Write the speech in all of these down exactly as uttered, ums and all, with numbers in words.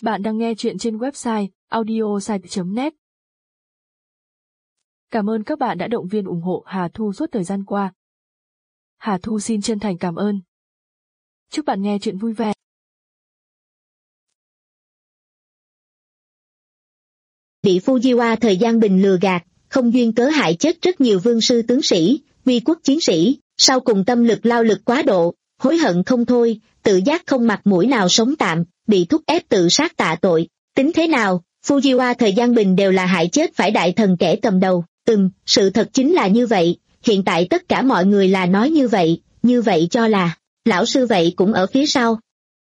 Bạn đang nghe chuyện trên website audiosite chấm net. Cảm ơn các bạn đã động viên ủng hộ Hà Thu suốt thời gian qua. Hà Thu xin chân thành cảm ơn. Chúc bạn nghe chuyện vui vẻ. Bị Fujiwara thời gian bình lừa gạt, không duyên cớ hại chết rất nhiều vương sư tướng sĩ, uy quốc chiến sĩ, sau cùng tâm lực lao lực quá độ, hối hận không thôi, tự giác không mặt mũi nào sống tạm, bị thúc ép tự sát tạ tội. Tính thế nào, Fujiwara thời gian bình đều là hại chết phải đại thần kẻ cầm đầu. Ừm, sự thật chính là như vậy, hiện tại tất cả mọi người là nói như vậy, như vậy cho là, lão sư vậy cũng ở phía sau.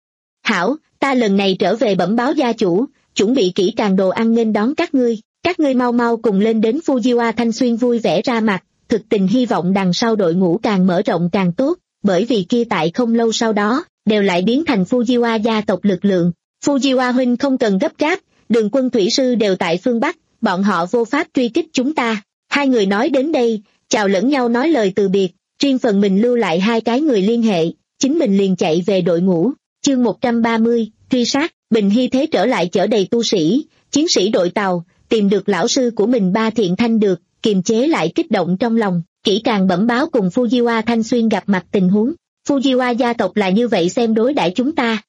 Hảo, ta lần này trở về bẩm báo gia chủ, chuẩn bị kỹ càng đồ ăn nghênh đón các ngươi, các ngươi mau mau cùng lên đến Fujiwara Thanh Xuyên vui vẻ ra mặt, thực tình hy vọng đằng sau đội ngũ càng mở rộng càng tốt, bởi vì kia tại không lâu sau đó, đều lại biến thành Fujiwara gia tộc lực lượng. Fujiwara huynh không cần gấp gáp, đường quân thủy sư đều tại phương Bắc, bọn họ vô pháp truy kích chúng ta. Hai người nói đến đây, chào lẫn nhau nói lời từ biệt, riêng phần mình lưu lại hai cái người liên hệ, chính mình liền chạy về đội ngũ. Chương một trăm ba mươi, truy sát. Bình Hy thế trở lại chở đầy tu sĩ, chiến sĩ đội tàu, tìm được lão sư của mình Ba Thiện Thanh được, kiềm chế lại kích động trong lòng, kỹ càng bẩm báo cùng Fujiwara Thanh Xuyên gặp mặt tình huống. Fujiwara gia tộc là như vậy xem đối đãi chúng ta.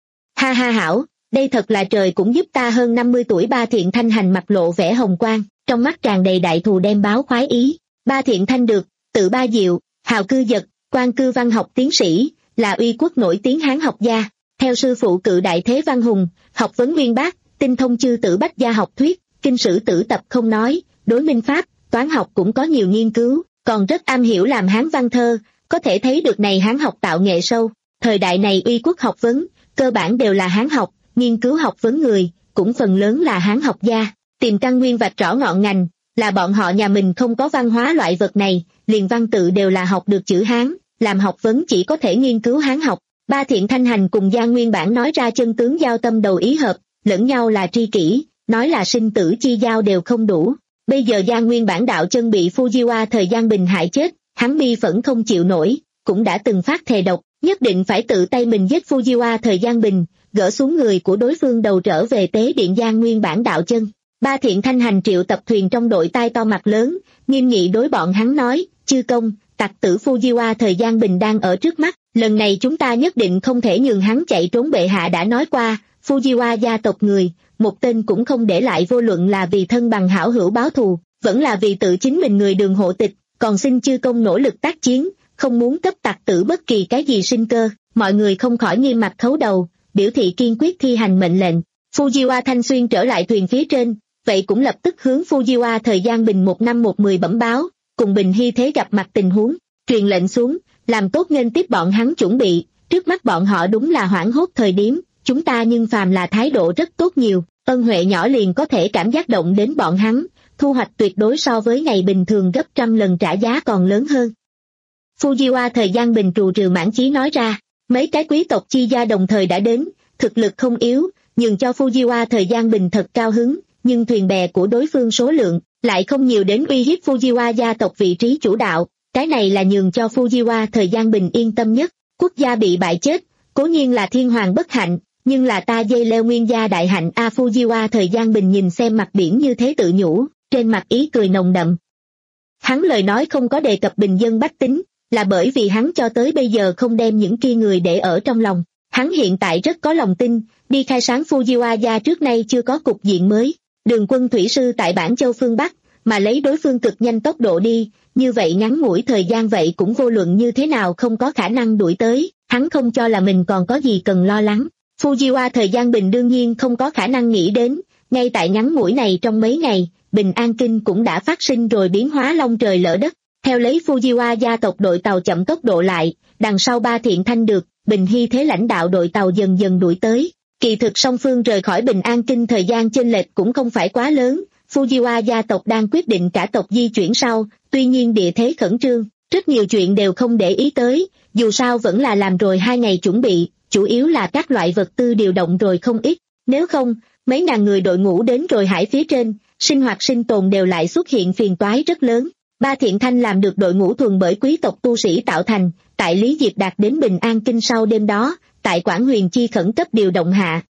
Ha ha hảo, đây thật là trời cũng giúp ta hơn năm mươi tuổi. Ba Thiện Thanh hành mặt lộ vẻ hồng quang, trong mắt tràn đầy đại thù đem báo khoái ý. Ba Thiện Thanh được, tự Ba Diệu, hào cư dật, quan cư văn học tiến sĩ, là uy quốc nổi tiếng Hán học gia. Theo sư phụ Cự Đại Thế Văn Hùng, học vấn uyên bác, tinh thông chư tử bách gia học thuyết, kinh sử tử tập không nói, đối minh pháp, toán học cũng có nhiều nghiên cứu, còn rất am hiểu làm Hán văn thơ, có thể thấy được này Hán học tạo nghệ sâu. Thời đại này uy quốc học vấn, cơ bản đều là Hán học, nghiên cứu học vấn người, cũng phần lớn là Hán học gia, tìm căn nguyên vạch rõ ngọn ngành, là bọn họ nhà mình không có văn hóa loại vật này, liền văn tự đều là học được chữ Hán, làm học vấn chỉ có thể nghiên cứu Hán học. Ba Thiện Thanh hành cùng Giang Nguyên Bản nói ra chân tướng giao tâm đầu ý hợp, lẫn nhau là tri kỷ, nói là sinh tử chi giao đều không đủ. Bây giờ Giang Nguyên Bản đạo chân bị Fujiwara thời gian bình hại chết, hắn bi phẫn không chịu nổi, cũng đã từng phát thề độc, nhất định phải tự tay mình giết Fujiwara thời gian bình, gỡ xuống người của đối phương đầu trở về tế điện Giang Nguyên Bản đạo chân. Ba Thiện Thanh hành triệu tập thuyền trong đội tai to mặt lớn, nghiêm nghị đối bọn hắn nói, chư công, tặc tử Fujiwara thời gian bình đang ở trước mắt, lần này chúng ta nhất định không thể nhường hắn chạy trốn. Bệ hạ đã nói qua, Fujiwara gia tộc người, một tên cũng không để lại, vô luận là vì thân bằng hảo hữu báo thù, vẫn là vì tự chính mình người đường hộ tịch, còn xin chư công nỗ lực tác chiến, không muốn cấp tặc tử bất kỳ cái gì sinh cơ. Mọi người không khỏi nghiêm mặt khấu đầu, biểu thị kiên quyết thi hành mệnh lệnh. Fujiwara Thanh Xuyên trở lại thuyền phía trên, vậy cũng lập tức hướng Fujiwara thời gian bình một năm một mười bẩm báo, cùng Bình Hy thế gặp mặt tình huống, truyền lệnh xuống, làm tốt nghênh tiếp bọn hắn chuẩn bị. Trước mắt bọn họ đúng là hoảng hốt thời điểm, chúng ta nhưng phàm là thái độ rất tốt nhiều, ân huệ nhỏ liền có thể cảm giác động đến bọn hắn, thu hoạch tuyệt đối so với ngày bình thường gấp trăm lần trả giá còn lớn hơn. Fujiwara thời gian bình trù trừ mãn chí nói ra, mấy cái quý tộc chi gia đồng thời đã đến, thực lực không yếu, nhường cho Fujiwara thời gian bình thật cao hứng, nhưng thuyền bè của đối phương số lượng lại không nhiều đến uy hiếp Fujiwara gia tộc vị trí chủ đạo, cái này là nhường cho Fujiwara thời gian bình yên tâm nhất. Quốc gia bị bại chết, cố nhiên là thiên hoàng bất hạnh, nhưng là ta dây leo nguyên gia đại hạnh a. Fujiwara thời gian bình nhìn xem mặt biển như thế tự nhủ, trên mặt ý cười nồng đậm. Hắn lời nói không có đề cập bình dân bách tính, là bởi vì hắn cho tới bây giờ không đem những kia người để ở trong lòng. Hắn hiện tại rất có lòng tin, đi khai sáng Fujiwara gia trước nay chưa có cục diện mới. Đường quân thủy sư tại Bản Châu phương Bắc, mà lấy đối phương cực nhanh tốc độ đi, như vậy ngắn ngủi thời gian vậy cũng vô luận như thế nào không có khả năng đuổi tới, hắn không cho là mình còn có gì cần lo lắng. Fujiwara thời gian bình đương nhiên không có khả năng nghĩ đến, ngay tại ngắn ngủi này trong mấy ngày, Bình An Kinh cũng đã phát sinh rồi biến hóa long trời lỡ đất. Theo lấy Fujiwara gia tộc đội tàu chậm tốc độ lại, đằng sau Ba Thiện Thanh được, Bình Hy thế lãnh đạo đội tàu dần dần đuổi tới. Kỳ thực song phương rời khỏi Bình An Kinh thời gian chênh lệch cũng không phải quá lớn, Fujiwara gia tộc đang quyết định cả tộc di chuyển sau, tuy nhiên địa thế khẩn trương, rất nhiều chuyện đều không để ý tới, dù sao vẫn là làm rồi hai ngày chuẩn bị, chủ yếu là các loại vật tư điều động rồi không ít, nếu không, mấy ngàn người đội ngũ đến rồi hải phía trên, sinh hoạt sinh tồn đều lại xuất hiện phiền toái rất lớn. Ba Thiện Thanh làm được đội ngũ thuần bởi quý tộc tu sĩ tạo thành, tại Lý Diệp đạt đến Bình An Kinh sau đêm đó, tại Quảng Huyền Chi khẩn cấp điều động hạ,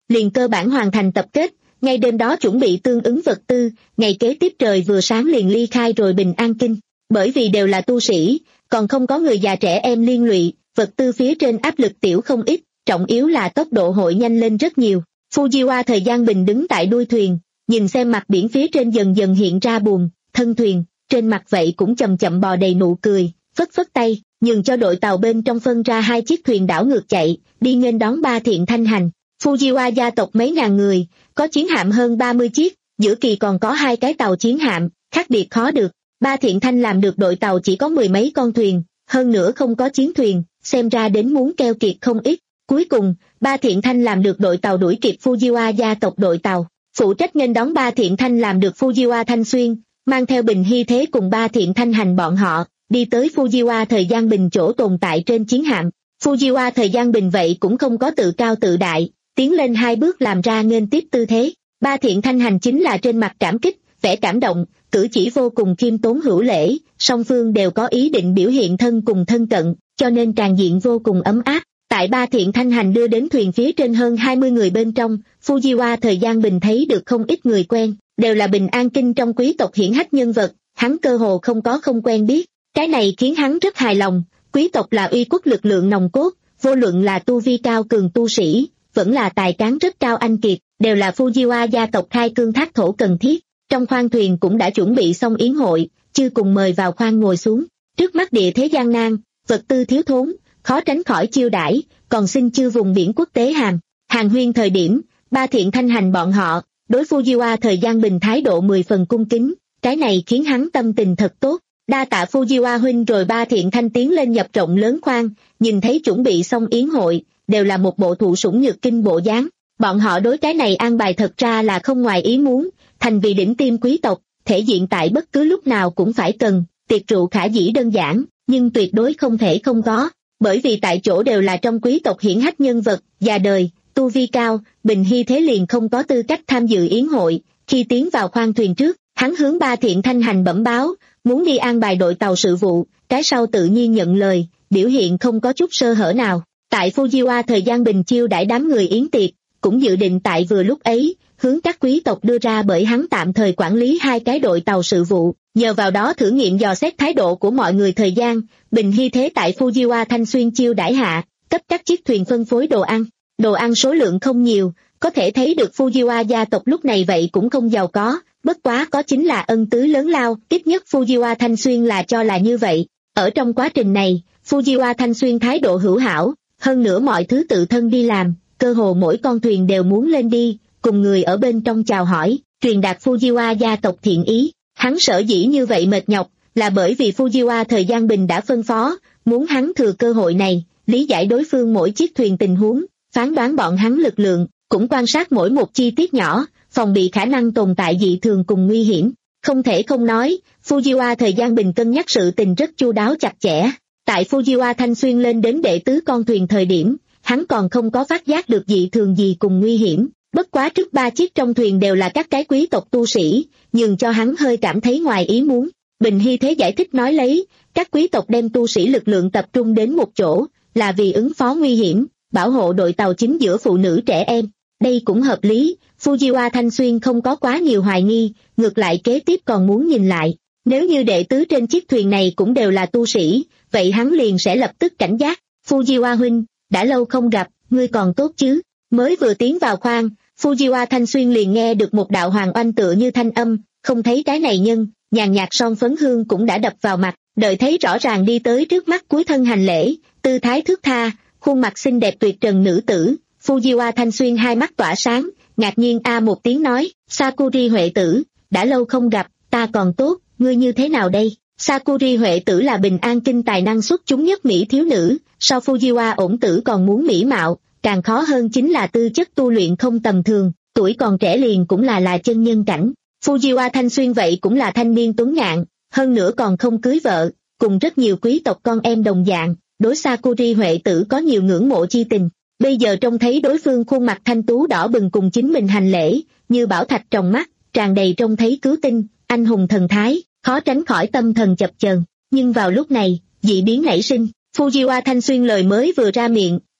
liền cơ bản hoàn thành tập kết, ngay đêm đó chuẩn bị tương ứng vật tư, ngày kế tiếp trời vừa sáng liền ly khai rồi bình an kinh. Bởi vì đều là tu sĩ, còn không có người già trẻ em liên lụy, vật tư phía trên áp lực tiểu không ít, trọng yếu là tốc độ hội nhanh lên rất nhiều. Fujiwa thời gian bình đứng tại đuôi thuyền, nhìn xem mặt biển phía trên dần dần hiện ra buồm, thân thuyền, trên mặt vậy cũng chậm chậm bò đầy nụ cười, phất phất tay, nhường cho đội tàu bên trong phân ra hai chiếc thuyền đảo ngược chạy, đi nghênh đón Ba Thiện Thanh Hành. Fujiwa gia tộc mấy ngàn người, có chiến hạm hơn ba mươi chiếc, giữa kỳ còn có hai cái tàu chiến hạm, khác biệt khó được. Ba Thiện Thanh làm được đội tàu chỉ có mười mấy con thuyền, hơn nữa không có chiến thuyền, xem ra đến muốn keo kiệt không ít. Cuối cùng, Ba Thiện Thanh làm được đội tàu đuổi kịp Fujiwa gia tộc đội tàu. Phụ trách nghênh đón Ba Thiện Thanh làm được Fujiwa Thanh Xuyên, mang theo Bình Hy Thế cùng Ba Thiện Thanh Hành bọn họ, đi tới Fujiwa thời gian bình chỗ tồn tại trên chiến hạm. Fujiwa thời gian bình vậy cũng không có tự cao tự đại, tiến lên hai bước làm ra nghênh tiếp tư thế. Ba Thiện Thanh Hành chính là trên mặt cảm kích, vẻ cảm động, cử chỉ vô cùng khiêm tốn hữu lễ, song phương đều có ý định biểu hiện thân cùng thân cận, cho nên tràn diện vô cùng ấm áp. Tại Ba Thiện Thanh Hành đưa đến thuyền phía trên hơn hai mươi người bên trong, Fujiwa thời gian bình thấy được không ít người quen, đều là Bình An Kinh trong quý tộc hiển hách nhân vật, hắn cơ hồ không có không quen biết. Cái này khiến hắn rất hài lòng, quý tộc là uy quốc lực lượng nòng cốt, vô luận là tu vi cao cường tu sĩ, vẫn là tài cán rất cao anh kiệt, đều là Fujiwa gia tộc khai cương thác thổ cần thiết. Trong khoang thuyền cũng đã chuẩn bị xong yến hội, chư cùng mời vào khoang ngồi xuống. Trước mắt địa thế gian nan, vật tư thiếu thốn, khó tránh khỏi chiêu đãi, còn xin chư vùng biển quốc tế hàm. Hàng huyên thời điểm, Ba Thiện Thanh Hành bọn họ, đối Fujiwa thời gian bình thái độ mười phần cung kính, cái này khiến hắn tâm tình thật tốt. Đa tạ Fujiwa huynh. Rồi Ba Thiện Thanh tiến lên nhập rộng lớn khoang, nhìn thấy chuẩn bị xong yến hội, đều là một bộ thụ sủng nhược kinh bộ dáng. Bọn họ đối cái này an bài thật ra là không ngoài ý muốn, thành vì đỉnh tiêm quý tộc, thể diện tại bất cứ lúc nào cũng phải cần, tiệc rượu khả dĩ đơn giản, nhưng tuyệt đối không thể không có, bởi vì tại chỗ đều là trong quý tộc hiển hách nhân vật, già đời, tu vi cao, Bình Hy Thế liền không có tư cách tham dự yến hội. Khi tiến vào khoang thuyền trước, hắn hướng Ba Thiện Thanh Hành bẩm báo, muốn đi an bài đội tàu sự vụ, cái sau tự nhiên nhận lời, biểu hiện không có chút sơ hở nào. Tại Fujiwa thời gian bình chiêu đãi đám người yến tiệc, cũng dự định tại vừa lúc ấy, hướng các quý tộc đưa ra bởi hắn tạm thời quản lý hai cái đội tàu sự vụ, nhờ vào đó thử nghiệm dò xét thái độ của mọi người. Thời gian, Bình Hy Thế tại Fujiwa Thanh Xuyên chiêu đãi hạ, cấp các chiếc thuyền phân phối đồ ăn. Đồ ăn số lượng không nhiều, có thể thấy được Fujiwa gia tộc lúc này vậy cũng không giàu có, bất quá có chính là ân tứ lớn lao, ít nhất Fujiwa Thanh Xuyên là cho là như vậy. Ở trong quá trình này, Fujiwa Thanh Xuyên thái độ hữu hảo, hơn nữa mọi thứ tự thân đi làm, cơ hồ mỗi con thuyền đều muốn lên đi, cùng người ở bên trong chào hỏi, truyền đạt Fujiwa gia tộc thiện ý. Hắn sở dĩ như vậy mệt nhọc, là bởi vì Fujiwa thời gian bình đã phân phó, muốn hắn thừa cơ hội này, lý giải đối phương mỗi chiếc thuyền tình huống, phán đoán bọn hắn lực lượng, cũng quan sát mỗi một chi tiết nhỏ, phòng bị khả năng tồn tại dị thường cùng nguy hiểm. Không thể không nói, Fujiwa thời gian bình cân nhắc sự tình rất chu đáo chặt chẽ. Tại Fujiwa Thanh Xuyên lên đến đệ tứ con thuyền thời điểm, hắn còn không có phát giác được dị thường gì cùng nguy hiểm. Bất quá trước ba chiếc trong thuyền đều là các cái quý tộc tu sĩ, nhường cho hắn hơi cảm thấy ngoài ý muốn. Bình Hy Thế giải thích nói lấy, các quý tộc đem tu sĩ lực lượng tập trung đến một chỗ, là vì ứng phó nguy hiểm, bảo hộ đội tàu chính giữa phụ nữ trẻ em. Đây cũng hợp lý, Fujiwa Thanh Xuyên không có quá nhiều hoài nghi, ngược lại kế tiếp còn muốn nhìn lại. Nếu như đệ tứ trên chiếc thuyền này cũng đều là tu sĩ, vậy hắn liền sẽ lập tức cảnh giác. Fujiwa huynh, đã lâu không gặp, ngươi còn tốt chứ? Mới vừa tiến vào khoang, Fujiwa Thanh Xuyên liền nghe được một đạo hoàng oanh tựa như thanh âm, không thấy cái này nhân, nhàn nhạt son phấn hương cũng đã đập vào mặt, đợi thấy rõ ràng đi tới trước mắt cúi thân hành lễ, tư thái thước tha, khuôn mặt xinh đẹp tuyệt trần nữ tử. Fujiwa Thanh Xuyên hai mắt tỏa sáng, ngạc nhiên a một tiếng nói, Sakuri Huệ tử, đã lâu không gặp, ta còn tốt, ngươi như thế nào đây? Sakuri Huệ tử là Bình An Kinh tài năng xuất chúng nhất mỹ thiếu nữ, so Fujiwa ổn tử còn muốn mỹ mạo, càng khó hơn chính là tư chất tu luyện không tầm thường, tuổi còn trẻ liền cũng là là chân nhân cảnh. Fujiwa Thanh Xuyên vậy cũng là thanh niên tuấn ngạn, hơn nữa còn không cưới vợ, cùng rất nhiều quý tộc con em đồng dạng, đối Sakuri Huệ tử có nhiều ngưỡng mộ chi tình. Bây giờ trông thấy đối phương khuôn mặt thanh tú đỏ bừng cùng chính mình hành lễ, như bảo thạch trong mắt, tràn đầy trông thấy cứu tinh, anh hùng thần thái, khó tránh khỏi tâm thần chập chờn. Nhưng vào lúc này, dị biến nảy sinh, Fujiwa Thanh Xuyên lời mới vừa ra miệng,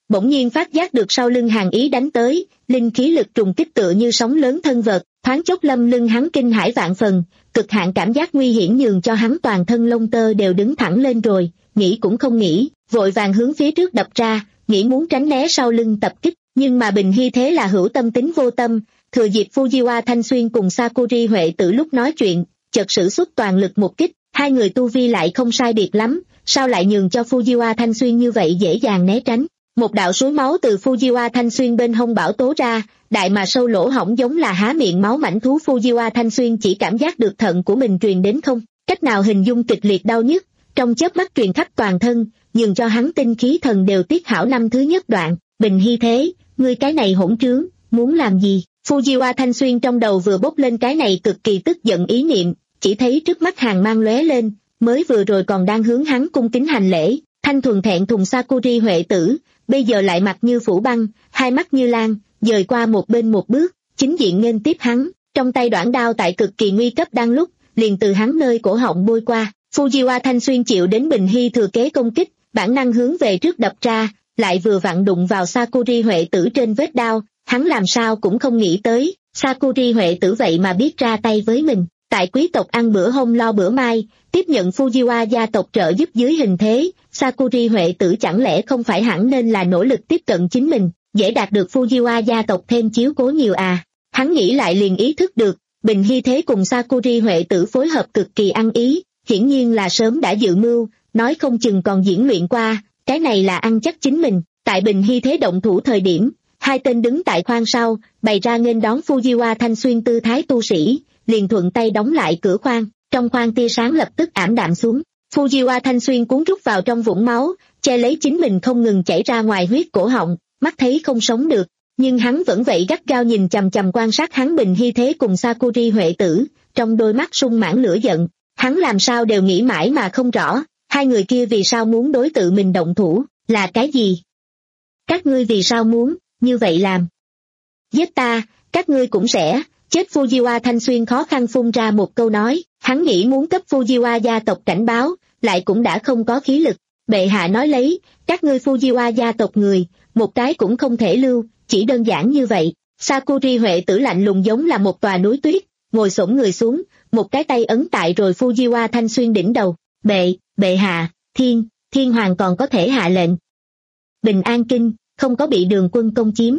bỗng nhiên phát giác được sau lưng Hàn Ý đánh tới, linh khí lực trùng kích tựa như sóng lớn thân vợt, thoáng chốc lâm lưng hắn kinh hãi vạn phần, cực hạn cảm giác nguy hiểm nhường cho hắn toàn thân lông tơ đều đứng thẳng lên rồi, nghĩ cũng không nghĩ, vội vàng hướng phía trước đập ra, nghĩ muốn tránh né sau lưng tập kích, nhưng mà Bình Hy thế là hữu tâm tính vô tâm, thừa dịp Fujiwa Thanh Xuyên cùng Sakuri Huệ Tử lúc nói chuyện, chợt sử xuất toàn lực một kích, hai người tu vi lại không sai biệt lắm, sao lại nhường cho Fujiwa Thanh Xuyên như vậy dễ dàng né tránh. Một đạo suối máu từ Fujiwa Thanh Xuyên bên hông bảo tố ra, đại mà sâu lỗ hổng giống là há miệng máu mãnh thú. Fujiwa Thanh Xuyên chỉ cảm giác được thận của mình truyền đến không cách nào hình dung kịch liệt đau nhức, trong chớp mắt truyền khắp toàn thân, nhường cho hắn tinh khí thần đều tiết hảo năm thứ nhất đoạn. Bình Hy thế, ngươi cái này hỗn trướng, muốn làm gì? Fujiwa Thanh Xuyên trong đầu vừa bốc lên cái này cực kỳ tức giận ý niệm, chỉ thấy trước mắt hàng mang lóe lên, mới vừa rồi còn đang hướng hắn cung kính hành lễ, thanh thuần thẹn thùng Sakuri Huệ Tử, bây giờ lại mặt như phủ băng, hai mắt như lan, dời qua một bên một bước, chính diện nghênh tiếp hắn, trong tay đoản đao tại cực kỳ nguy cấp đang lúc, liền từ hắn nơi cổ họng bôi qua. Fujiwa Thanh Xuyên chịu đến Bình Hy thừa kế công kích, bản năng hướng về trước đập ra, lại vừa vặn đụng vào Sakuri Huệ Tử trên vết đao, hắn làm sao cũng không nghĩ tới, Sakuri Huệ Tử vậy mà biết ra tay với mình. Tại quý tộc ăn bữa hôm lo bữa mai, tiếp nhận Fujiwa gia tộc trợ giúp dưới hình thế, Sakuri Huệ Tử chẳng lẽ không phải hẳn nên là nỗ lực tiếp cận chính mình, dễ đạt được Fujiwa gia tộc thêm chiếu cố nhiều à. Hắn nghĩ lại liền ý thức được, Bình Hy thế cùng Sakuri Huệ Tử phối hợp cực kỳ ăn ý, hiển nhiên là sớm đã dự mưu, nói không chừng còn diễn luyện qua, cái này là ăn chắc chính mình. Tại Bình Hy thế động thủ thời điểm, hai tên đứng tại khoang sau, bày ra nghênh đón Fujiwa Thanh Xuyên tư thái tu sĩ, liền thuận tay đóng lại cửa khoang, trong khoang tia sáng lập tức ảm đạm xuống. Fujiwa Thanh Xuyên cuốn rút vào trong vũng máu, che lấy chính mình không ngừng chảy ra ngoài huyết cổ họng, mắt thấy không sống được, nhưng hắn vẫn vậy gắt gao nhìn chằm chằm quan sát hắn Bình Hy thế cùng Sakuri Huệ Tử, trong đôi mắt sung mãn lửa giận, hắn làm sao đều nghĩ mãi mà không rõ, hai người kia vì sao muốn đối tự mình động thủ, là cái gì? Các ngươi vì sao muốn như vậy làm? Giết ta, các ngươi cũng sẽ chết. Fujiwa Thanh Xuyên khó khăn phun ra một câu nói, hắn nghĩ muốn cấp Fujiwa gia tộc cảnh báo, lại cũng đã không có khí lực. Bệ hạ nói lấy, các ngươi Fujiwa gia tộc người, một cái cũng không thể lưu, chỉ đơn giản như vậy. Sakuri Huệ Tử lạnh lùng giống là một tòa núi tuyết, ngồi xổm người xuống, một cái tay ấn tại rồi Fujiwa Thanh Xuyên đỉnh đầu. Bệ, bệ hạ, thiên, thiên hoàng còn có thể hạ lệnh. Bình An Kinh, không có bị Đường quân công chiếm.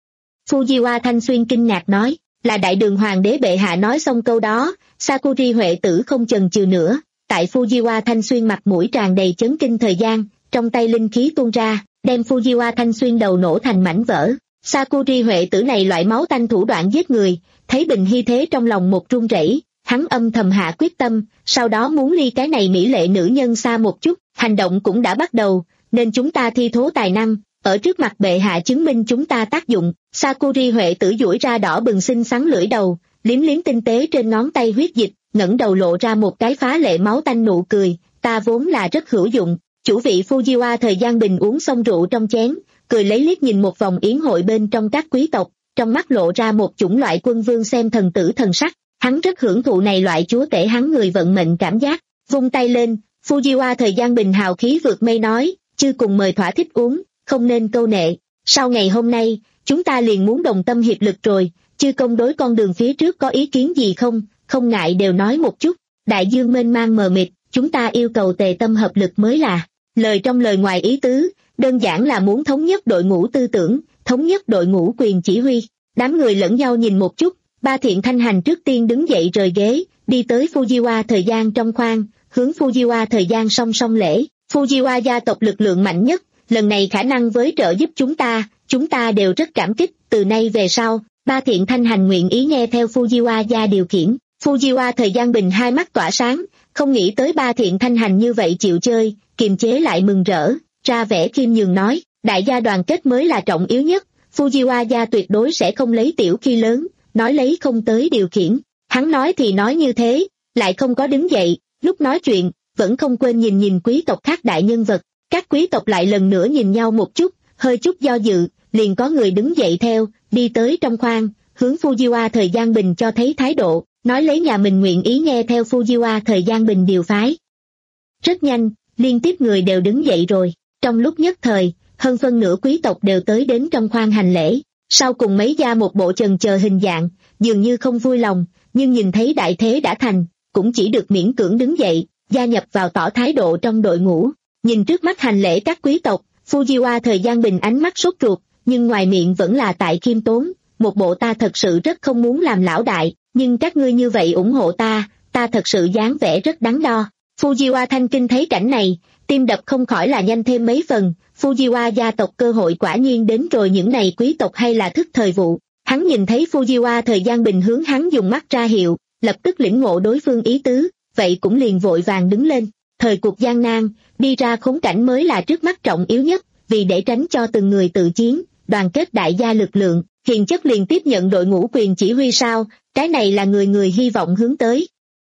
Fujiwa Thanh Xuyên kinh ngạc nói, là đại đường hoàng đế bệ hạ. Nói xong câu đó, Sakuri Huệ Tử không chần chừ nữa, tại Fujiwa Thanh Xuyên mặt mũi tràn đầy chấn kinh thời gian, trong tay linh khí tuôn ra, đem Fujiwa Thanh Xuyên đầu nổ thành mảnh vỡ. Sakuri Huệ Tử này loại máu tanh thủ đoạn giết người, thấy Bình Hy thế trong lòng một run rẩy, hắn âm thầm hạ quyết tâm, sau đó muốn ly cái này mỹ lệ nữ nhân xa một chút, hành động cũng đã bắt đầu, nên chúng ta thi thố tài năng, ở trước mặt bệ hạ chứng minh chúng ta tác dụng. Sakuri Huệ Tử duỗi ra đỏ bừng xinh xắn lưỡi đầu, liếm liếm tinh tế trên ngón tay huyết dịch, ngẩng đầu lộ ra một cái phá lệ máu tanh nụ cười, ta vốn là rất hữu dụng. Chủ vị Fujiwa Thời Gian Bình uống xong rượu trong chén, cười lấy liếc nhìn một vòng yến hội bên trong các quý tộc, trong mắt lộ ra một chủng loại quân vương xem thần tử thần sắc, hắn rất hưởng thụ này loại chúa tể hắn người vận mệnh cảm giác. Vung tay lên, Fujiwa Thời Gian Bình hào khí vượt mây nói, chư cùng mời thỏa thích uống, không nên câu nệ. Sau ngày hôm nay, chúng ta liền muốn đồng tâm hiệp lực rồi, chư công đối con đường phía trước có ý kiến gì không, không ngại đều nói một chút. Đại dương mênh mang mờ mịt, chúng ta yêu cầu tề tâm hợp lực mới là. Lời trong lời ngoài ý tứ, đơn giản là muốn thống nhất đội ngũ tư tưởng, thống nhất đội ngũ quyền chỉ huy. Đám người lẫn nhau nhìn một chút, Ba Thiện Thanh Hành trước tiên đứng dậy rời ghế, đi tới Fujiwa Thời Gian trong khoang, hướng Fujiwa Thời Gian song song lễ. Fujiwa gia tộc lực lượng mạnh nhất, lần này khả năng với trợ giúp chúng ta, chúng ta đều rất cảm kích. Từ nay về sau, Ba Thiện Thanh Hành nguyện ý nghe theo Fujiwa gia điều khiển. Fujiwa Thời Gian Bình hai mắt tỏa sáng, không nghĩ tới Ba Thiện Thanh Hành như vậy chịu chơi, kiềm chế lại mừng rỡ, ra vẻ khiêm nhường nói, đại gia đoàn kết mới là trọng yếu nhất, Fujiwa gia tuyệt đối sẽ không lấy tiểu khi lớn, nói lấy không tới điều khiển. Hắn nói thì nói như thế, lại không có đứng dậy, lúc nói chuyện, vẫn không quên nhìn nhìn quý tộc khác đại nhân vật. Các quý tộc lại lần nữa nhìn nhau một chút, hơi chút do dự, liền có người đứng dậy theo, đi tới trong khoang, hướng Fujiwa Thời Gian Bình cho thấy thái độ, nói lấy nhà mình nguyện ý nghe theo Fujiwa Thời Gian Bình điều phái. Rất nhanh, liên tiếp người đều đứng dậy rồi, trong lúc nhất thời, hơn phân nửa quý tộc đều tới đến trong khoang hành lễ. Sau cùng mấy gia một bộ chần chờ hình dạng, dường như không vui lòng, nhưng nhìn thấy đại thế đã thành, cũng chỉ được miễn cưỡng đứng dậy, gia nhập vào tỏ thái độ trong đội ngũ. Nhìn trước mắt hành lễ các quý tộc, Fujiwa Thời Gian Bình ánh mắt sốt ruột, nhưng ngoài miệng vẫn là tại khiêm tốn, một bộ ta thật sự rất không muốn làm lão đại, nhưng các ngươi như vậy ủng hộ ta, ta thật sự dáng vẻ rất đắn đo. Fujiwa Thanh Kinh thấy cảnh này, tim đập không khỏi là nhanh thêm mấy phần. Fujiwa gia tộc cơ hội quả nhiên đến rồi, những này quý tộc hay là thức thời vụ. Hắn nhìn thấy Fujiwa Thời Gian Bình hướng hắn dùng mắt ra hiệu, lập tức lĩnh ngộ đối phương ý tứ, vậy cũng liền vội vàng đứng lên. Thời cuộc gian nan, đi ra khốn cảnh mới là trước mắt trọng yếu nhất, vì để tránh cho từng người tự chiến, đoàn kết đại gia lực lượng, hiền chất liền tiếp nhận đội ngũ quyền chỉ huy sao, cái này là người người hy vọng hướng tới.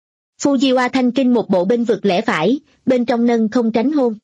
Fujiwa Thanh Kinh một bộ bên vực lẽ phải, bên trong nâng không tránh hôn.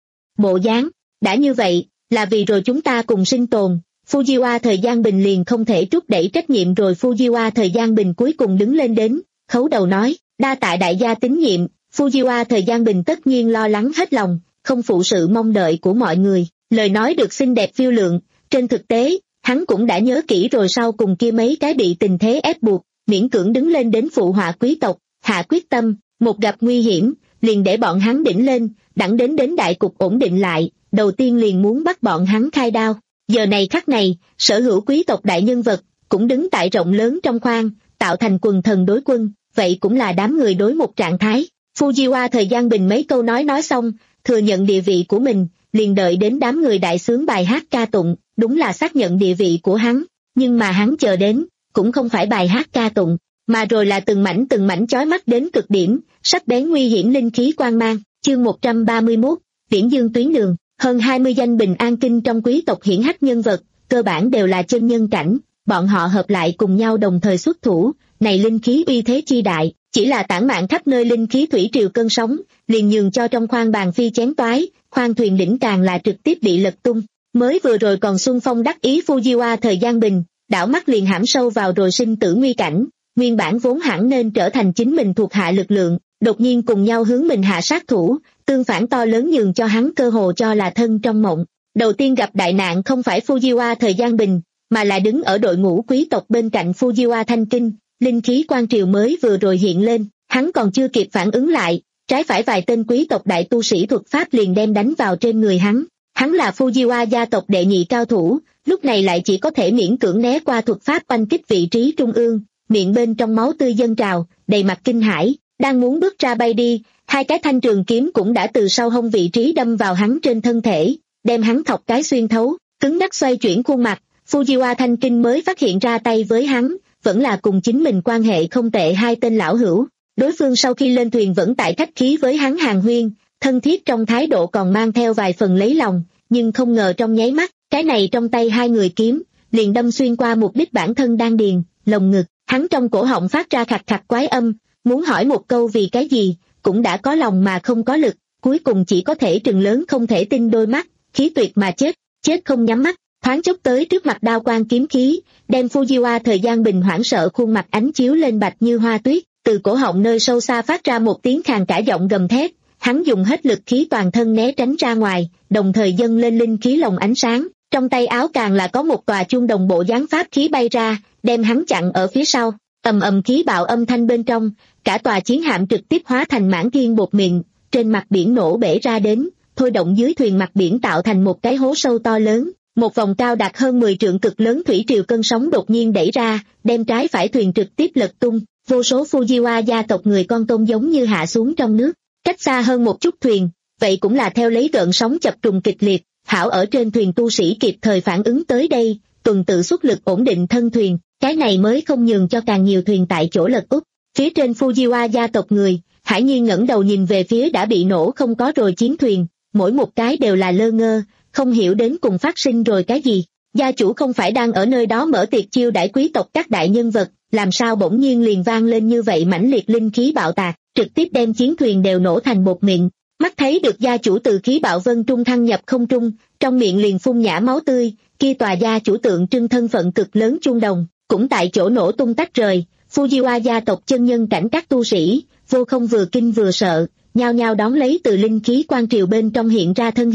Bộ dáng, đã như vậy, là vì rồi chúng ta cùng sinh tồn. Fujiwa Thời Gian Bình liền không thể trút đẩy trách nhiệm rồi. Fujiwa Thời Gian Bình cuối cùng đứng lên đến, khấu đầu nói, đa tạ đại gia tín nhiệm. Fujiwa Thời Gian Bình tất nhiên lo lắng hết lòng, không phụ sự mong đợi của mọi người, lời nói được xinh đẹp phiêu lượng, trên thực tế, hắn cũng đã nhớ kỹ rồi. Sau cùng kia mấy cái bị tình thế ép buộc, miễn cưỡng đứng lên đến phụ họa quý tộc, hạ quyết tâm, một gặp nguy hiểm, liền để bọn hắn đỉnh lên, đặng đến đến đại cục ổn định lại, đầu tiên liền muốn bắt bọn hắn khai đao. Giờ này khắc này, sở hữu quý tộc đại nhân vật, cũng đứng tại rộng lớn trong khoang, tạo thành quần thần đối quân, vậy cũng là đám người đối một trạng thái. Fujiwa Thời Gian Bình mấy câu nói nói xong, thừa nhận địa vị của mình, liền đợi đến đám người đại sướng bài hát ca tụng, đúng là xác nhận địa vị của hắn, nhưng mà hắn chờ đến, cũng không phải bài hát ca tụng, mà rồi là từng mảnh từng mảnh chói mắt đến cực điểm, sắc bén nguy hiểm linh khí quang mang. Chương một trăm ba mươi mốt, Viễn Dương Tuyến Đường. Hơn hai mươi danh bình an kinh trong quý tộc hiển hách nhân vật, cơ bản đều là chân nhân cảnh, bọn họ hợp lại cùng nhau đồng thời xuất thủ, này linh khí uy thế chi đại, chỉ là tản mạn khắp nơi linh khí thủy triều cơn sóng, liền nhường cho trong khoang bàn phi chén toái, khoang thuyền đỉnh càng là trực tiếp bị lật tung. Mới vừa rồi còn xuân phong đắc ý Fujiwa Thời Gian Bình, đảo mắt liền hãm sâu vào rồi sinh tử nguy cảnh, nguyên bản vốn hẳn nên trở thành chính mình thuộc hạ lực lượng, đột nhiên cùng nhau hướng mình hạ sát thủ, tương phản to lớn nhường cho hắn cơ hồ cho là thân trong mộng. Đầu tiên gặp đại nạn không phải Fujiwa Thời Gian Bình, mà là đứng ở đội ngũ quý tộc bên cạnh Fujiwa Thanh Kinh, linh khí quang triều mới vừa rồi hiện lên, hắn còn chưa kịp phản ứng lại, trái phải vài tên quý tộc đại tu sĩ thuật pháp liền đem đánh vào trên người hắn. Hắn là Fujiwa gia tộc đệ nhị cao thủ, lúc này lại chỉ có thể miễn cưỡng né qua thuật pháp oanh kích vị trí trung ương, miệng bên trong máu tươi dâng trào, đầy mặt kinh hãi, đang muốn bước ra bay đi, hai cái thanh trường kiếm cũng đã từ sau hông vị trí đâm vào hắn trên thân thể, đem hắn thọc cái xuyên thấu, cứng đắc xoay chuyển khuôn mặt. Fujiwa Thanh Kinh mới phát hiện ra tay với hắn, vẫn là cùng chính mình quan hệ không tệ hai tên lão hữu. Đối phương sau khi lên thuyền vẫn tại khách khí với hắn hàn huyên, thân thiết trong thái độ còn mang theo vài phần lấy lòng, nhưng không ngờ trong nháy mắt, cái này trong tay hai người kiếm, liền đâm xuyên qua mục đích bản thân đan điền, lồng ngực, hắn trong cổ họng phát ra khạc khạc quái âm, muốn hỏi một câu vì cái gì, cũng đã có lòng mà không có lực, cuối cùng chỉ có thể trừng lớn không thể tin đôi mắt, khí tuyệt mà chết, chết không nhắm mắt, thoáng chốc tới trước mặt đao quang kiếm khí, đem Fujiwa Thời Gian Bình hoảng sợ khuôn mặt ánh chiếu lên bạch như hoa tuyết, từ cổ họng nơi sâu xa phát ra một tiếng khàn cả giọng gầm thét, hắn dùng hết lực khí toàn thân né tránh ra ngoài, đồng thời dâng lên linh khí lồng ánh sáng, trong tay áo càng là có một tòa chuông đồng bộ dáng pháp khí bay ra, đem hắn chặn ở phía sau, ầm ầm khí bạo âm thanh bên trong, cả tòa chiến hạm trực tiếp hóa thành mảng thiên bột mịn, trên mặt biển nổ bể ra đến, thôi động dưới thuyền mặt biển tạo thành một cái hố sâu to lớn, một vòng cao đạt hơn mười trượng cực lớn thủy triều cơn sóng đột nhiên đẩy ra, đem trái phải thuyền trực tiếp lật tung, vô số Fujiwa gia tộc người con tôm giống như hạ xuống trong nước, cách xa hơn một chút thuyền, vậy cũng là theo lấy gợn sóng chập trùng kịch liệt, hảo ở trên thuyền tu sĩ kịp thời phản ứng tới đây, tuần tự xuất lực ổn định thân thuyền, cái này mới không nhường cho càng nhiều thuyền tại chỗ lật úp. Phía trên Fujiwa gia tộc người, Hải Nhiên ngẩng đầu nhìn về phía đã bị nổ không có rồi chiến thuyền, mỗi một cái đều là lơ ngơ, không hiểu đến cùng phát sinh rồi cái gì. Gia chủ không phải đang ở nơi đó mở tiệc chiêu đãi quý tộc các đại nhân vật, làm sao bỗng nhiên liền vang lên như vậy mãnh liệt linh khí bạo tạc, trực tiếp đem chiến thuyền đều nổ thành bột mịn. Mắt thấy được gia chủ từ khí bạo vân trung thăng nhập không trung, trong miệng liền phun nhả máu tươi, kia tòa gia chủ tượng trưng thân phận cực lớn chuông đồng, cũng tại chỗ nổ tung tách rời. Fujiwa gia tộc chân nhân cảnh các tu sĩ, vô không vừa kinh vừa sợ, nhao nhao đón lấy từ linh khí quang triều bên trong hiện ra thân hình,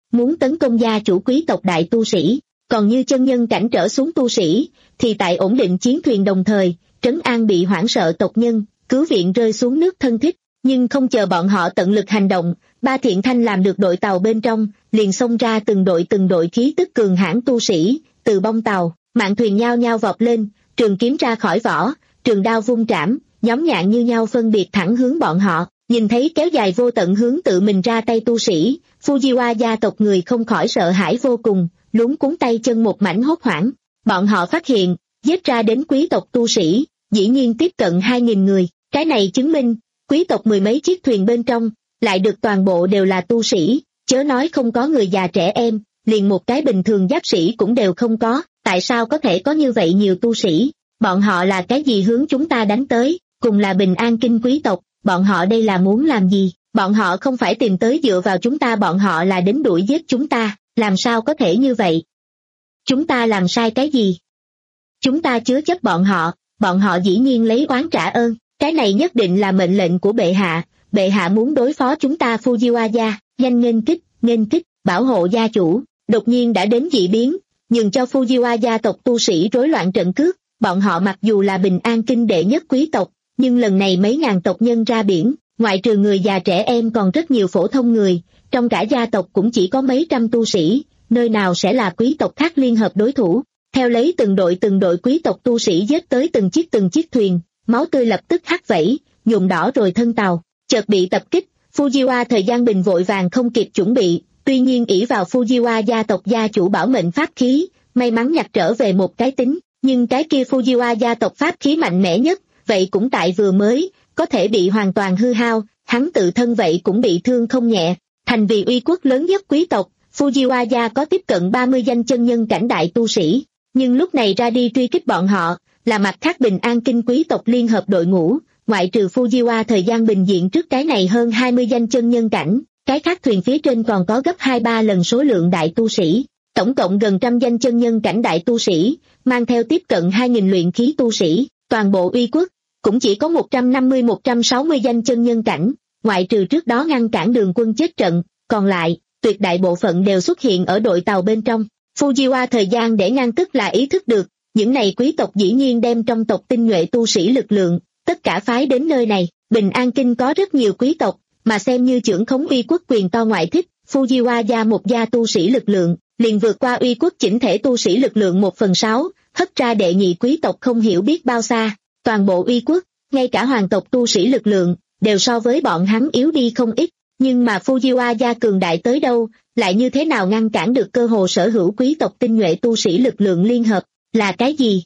muốn tấn công gia chủ quý tộc đại tu sĩ, còn như chân nhân cảnh trở xuống tu sĩ, thì tại ổn định chiến thuyền đồng thời, trấn an bị hoảng sợ tộc nhân, cứu viện rơi xuống nước thân thích, nhưng không chờ bọn họ tận lực hành động, Ba Thiện Thanh làm được đội tàu bên trong, liền xông ra từng đội từng đội khí tức cường hãn tu sĩ, từ bông tàu, mạn thuyền nhao nhao vọt lên, trường kiếm ra khỏi vỏ, trường đao vung trảm, nhóm nhạn như nhau phân biệt thẳng hướng bọn họ, nhìn thấy kéo dài vô tận hướng tự mình ra tay tu sĩ, Fujiwara gia tộc người không khỏi sợ hãi vô cùng, luống cuống tay chân một mảnh hốt hoảng, bọn họ phát hiện, giết ra đến quý tộc tu sĩ, dĩ nhiên tiếp cận hai nghìn người, cái này chứng minh, quý tộc mười mấy chiếc thuyền bên trong, lại được toàn bộ đều là tu sĩ, chớ nói không có người già trẻ em, liền một cái bình thường giáp sĩ cũng đều không có, tại sao có thể có như vậy nhiều tu sĩ, bọn họ là cái gì hướng chúng ta đánh tới, cùng là Bình An Kinh quý tộc, bọn họ đây là muốn làm gì, bọn họ không phải tìm tới dựa vào chúng ta, bọn họ là đến đuổi giết chúng ta, làm sao có thể như vậy? Chúng ta làm sai cái gì? Chúng ta chứa chấp bọn họ, bọn họ dĩ nhiên lấy oán trả ơn, cái này nhất định là mệnh lệnh của bệ hạ, bệ hạ muốn đối phó chúng ta Fujiwara gia, nhanh nghênh kích, nghênh kích, bảo hộ gia chủ, đột nhiên đã đến dị biến, nhường cho Fujiwara gia tộc tu sĩ rối loạn trận cước, bọn họ mặc dù là Bình An Kinh đệ nhất quý tộc, nhưng lần này mấy ngàn tộc nhân ra biển, ngoại trừ người già trẻ em còn rất nhiều phổ thông người, trong cả gia tộc cũng chỉ có mấy trăm tu sĩ, nơi nào sẽ là quý tộc khác liên hợp đối thủ. Theo lấy từng đội từng đội quý tộc tu sĩ giết tới từng chiếc từng chiếc thuyền, máu tươi lập tức hắt vẩy, nhuộm đỏ rồi thân tàu, chợt bị tập kích, Fujiwara thời gian bình vội vàng không kịp chuẩn bị, tuy nhiên ỷ vào Fujiwara gia tộc gia chủ bảo mệnh pháp khí, may mắn nhặt trở về một cái tính, nhưng cái kia Fujiwara gia tộc pháp khí mạnh mẽ nhất, vậy cũng tại vừa mới, có thể bị hoàn toàn hư hao, hắn tự thân vậy cũng bị thương không nhẹ, thành vì uy quốc lớn nhất quý tộc, Fujiwara gia có tiếp cận ba mươi danh chân nhân cảnh đại tu sĩ. Nhưng lúc này ra đi truy kích bọn họ, là mặt khác Bình An Kinh quý tộc liên hợp đội ngũ, ngoại trừ Fujiwara thời gian bình diện trước cái này hơn hai mươi danh chân nhân cảnh, cái khác thuyền phía trên còn có gấp hai ba lần số lượng đại tu sĩ, tổng cộng gần trăm danh chân nhân cảnh đại tu sĩ, mang theo tiếp cận hai nghìn luyện khí tu sĩ, toàn bộ uy quốc, cũng chỉ có một trăm năm mươi một trăm sáu mươi danh chân nhân cảnh, ngoại trừ trước đó ngăn cản đường quân chết trận, còn lại, tuyệt đại bộ phận đều xuất hiện ở đội tàu bên trong. Fujiwara thời gian để ngăn tức là ý thức được, những này quý tộc dĩ nhiên đem trong tộc tinh nhuệ tu sĩ lực lượng, tất cả phái đến nơi này, Bình An Kinh có rất nhiều quý tộc, mà xem như trưởng khống uy quốc quyền to ngoại thích, Fujiwara gia một gia tu sĩ lực lượng, liền vượt qua uy quốc chỉnh thể tu sĩ lực lượng một phần sáu, hất ra đệ nhị quý tộc không hiểu biết bao xa, toàn bộ uy quốc, ngay cả hoàng tộc tu sĩ lực lượng, đều so với bọn hắn yếu đi không ít. Nhưng mà Fujiwara gia cường đại tới đâu, lại như thế nào ngăn cản được cơ hồ sở hữu quý tộc tinh nhuệ tu sĩ lực lượng liên hợp, là cái gì?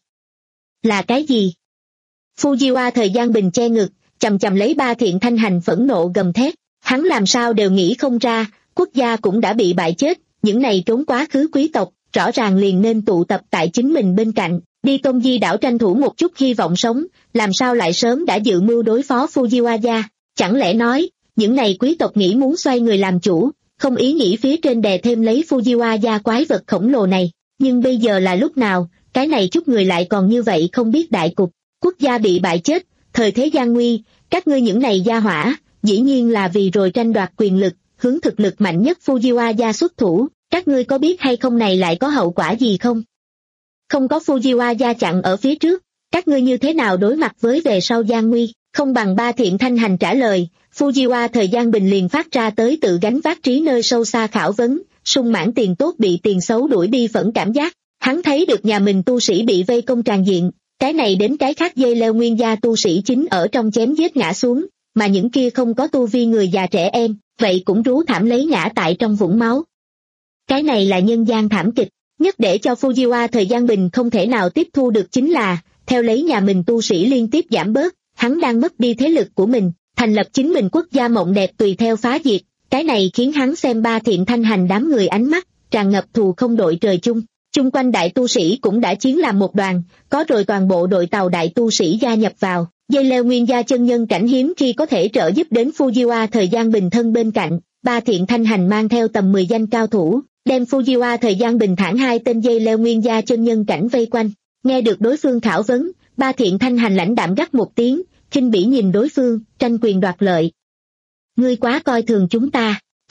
Là cái gì? Fujiwara thời gian bình che ngực, chầm chầm lấy Ba Thiện Thanh hành phẫn nộ gầm thét, hắn làm sao đều nghĩ không ra, quốc gia cũng đã bị bại chết, những này trốn quá khứ quý tộc, rõ ràng liền nên tụ tập tại chính mình bên cạnh, đi Tôn Di đảo tranh thủ một chút hy vọng sống, làm sao lại sớm đã dự mưu đối phó Fujiwara gia, chẳng lẽ nói, những này quý tộc nghĩ muốn xoay người làm chủ, không ý nghĩ phía trên đè thêm lấy Fujiwara gia quái vật khổng lồ này, nhưng bây giờ là lúc nào, cái này chút người lại còn như vậy không biết đại cục, quốc gia bị bại chết, thời thế gian nguy, các ngươi những này gia hỏa, dĩ nhiên là vì rồi tranh đoạt quyền lực, hướng thực lực mạnh nhất Fujiwara gia xuất thủ, các ngươi có biết hay không này lại có hậu quả gì không? Không có Fujiwara gia chặn ở phía trước, các ngươi như thế nào đối mặt với về sau gian nguy, không bằng Ba Thiện Thanh hành trả lời. Fujiwara thời gian bình liền phát ra tới tự gánh vác trí nơi sâu xa khảo vấn, sung mãn tiền tốt bị tiền xấu đuổi bi phẫn cảm giác, hắn thấy được nhà mình tu sĩ bị vây công tràn diện, cái này đến cái khác dây leo nguyên gia tu sĩ chính ở trong chém giết ngã xuống, mà những kia không có tu vi người già trẻ em, vậy cũng rú thảm lấy ngã tại trong vũng máu. Cái này là nhân gian thảm kịch, nhất để cho Fujiwara thời gian bình không thể nào tiếp thu được chính là, theo lấy nhà mình tu sĩ liên tiếp giảm bớt, hắn đang mất đi thế lực của mình. Thành lập chính mình quốc gia mộng đẹp tùy theo phá diệt, cái này khiến hắn xem Ba Thiện Thanh hành đám người ánh mắt, tràn ngập thù không đội trời chung, chung quanh đại tu sĩ cũng đã chiến làm một đoàn, có rồi toàn bộ đội tàu đại tu sĩ gia nhập vào, dây leo nguyên gia chân nhân cảnh hiếm khi có thể trợ giúp đến Fujiwara thời gian bình thân bên cạnh, Ba Thiện Thanh hành mang theo tầm mười danh cao thủ, đem Fujiwara thời gian bình thản hai tên dây leo nguyên gia chân nhân cảnh vây quanh, nghe được đối phương khảo vấn, Ba Thiện Thanh hành lãnh đạm gắt một tiếng, khinh bỉ nhìn đối phương, tranh quyền đoạt lợi. Ngươi quá coi thường chúng ta,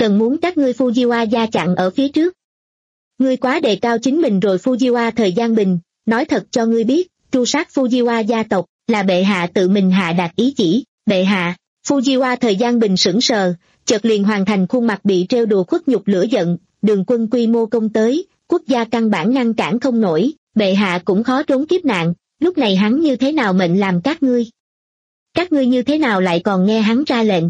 cần muốn các ngươi Fujiwa gia chặn ở phía trước. Ngươi quá đề cao chính mình rồi Fujiwa Thời Gian Bình, nói thật cho ngươi biết, tru sát Fujiwa gia tộc, là bệ hạ tự mình hạ đạt ý chỉ, bệ hạ. Fujiwa Thời Gian Bình sững sờ, chợt liền hoàn thành khuôn mặt bị trêu đùa khuất nhục lửa giận, đường quân quy mô công tới, quốc gia căn bản ngăn cản không nổi, bệ hạ cũng khó trốn kiếp nạn, lúc này hắn như thế nào mệnh làm các ngươi? Các ngươi như thế nào lại còn nghe hắn ra lệnh?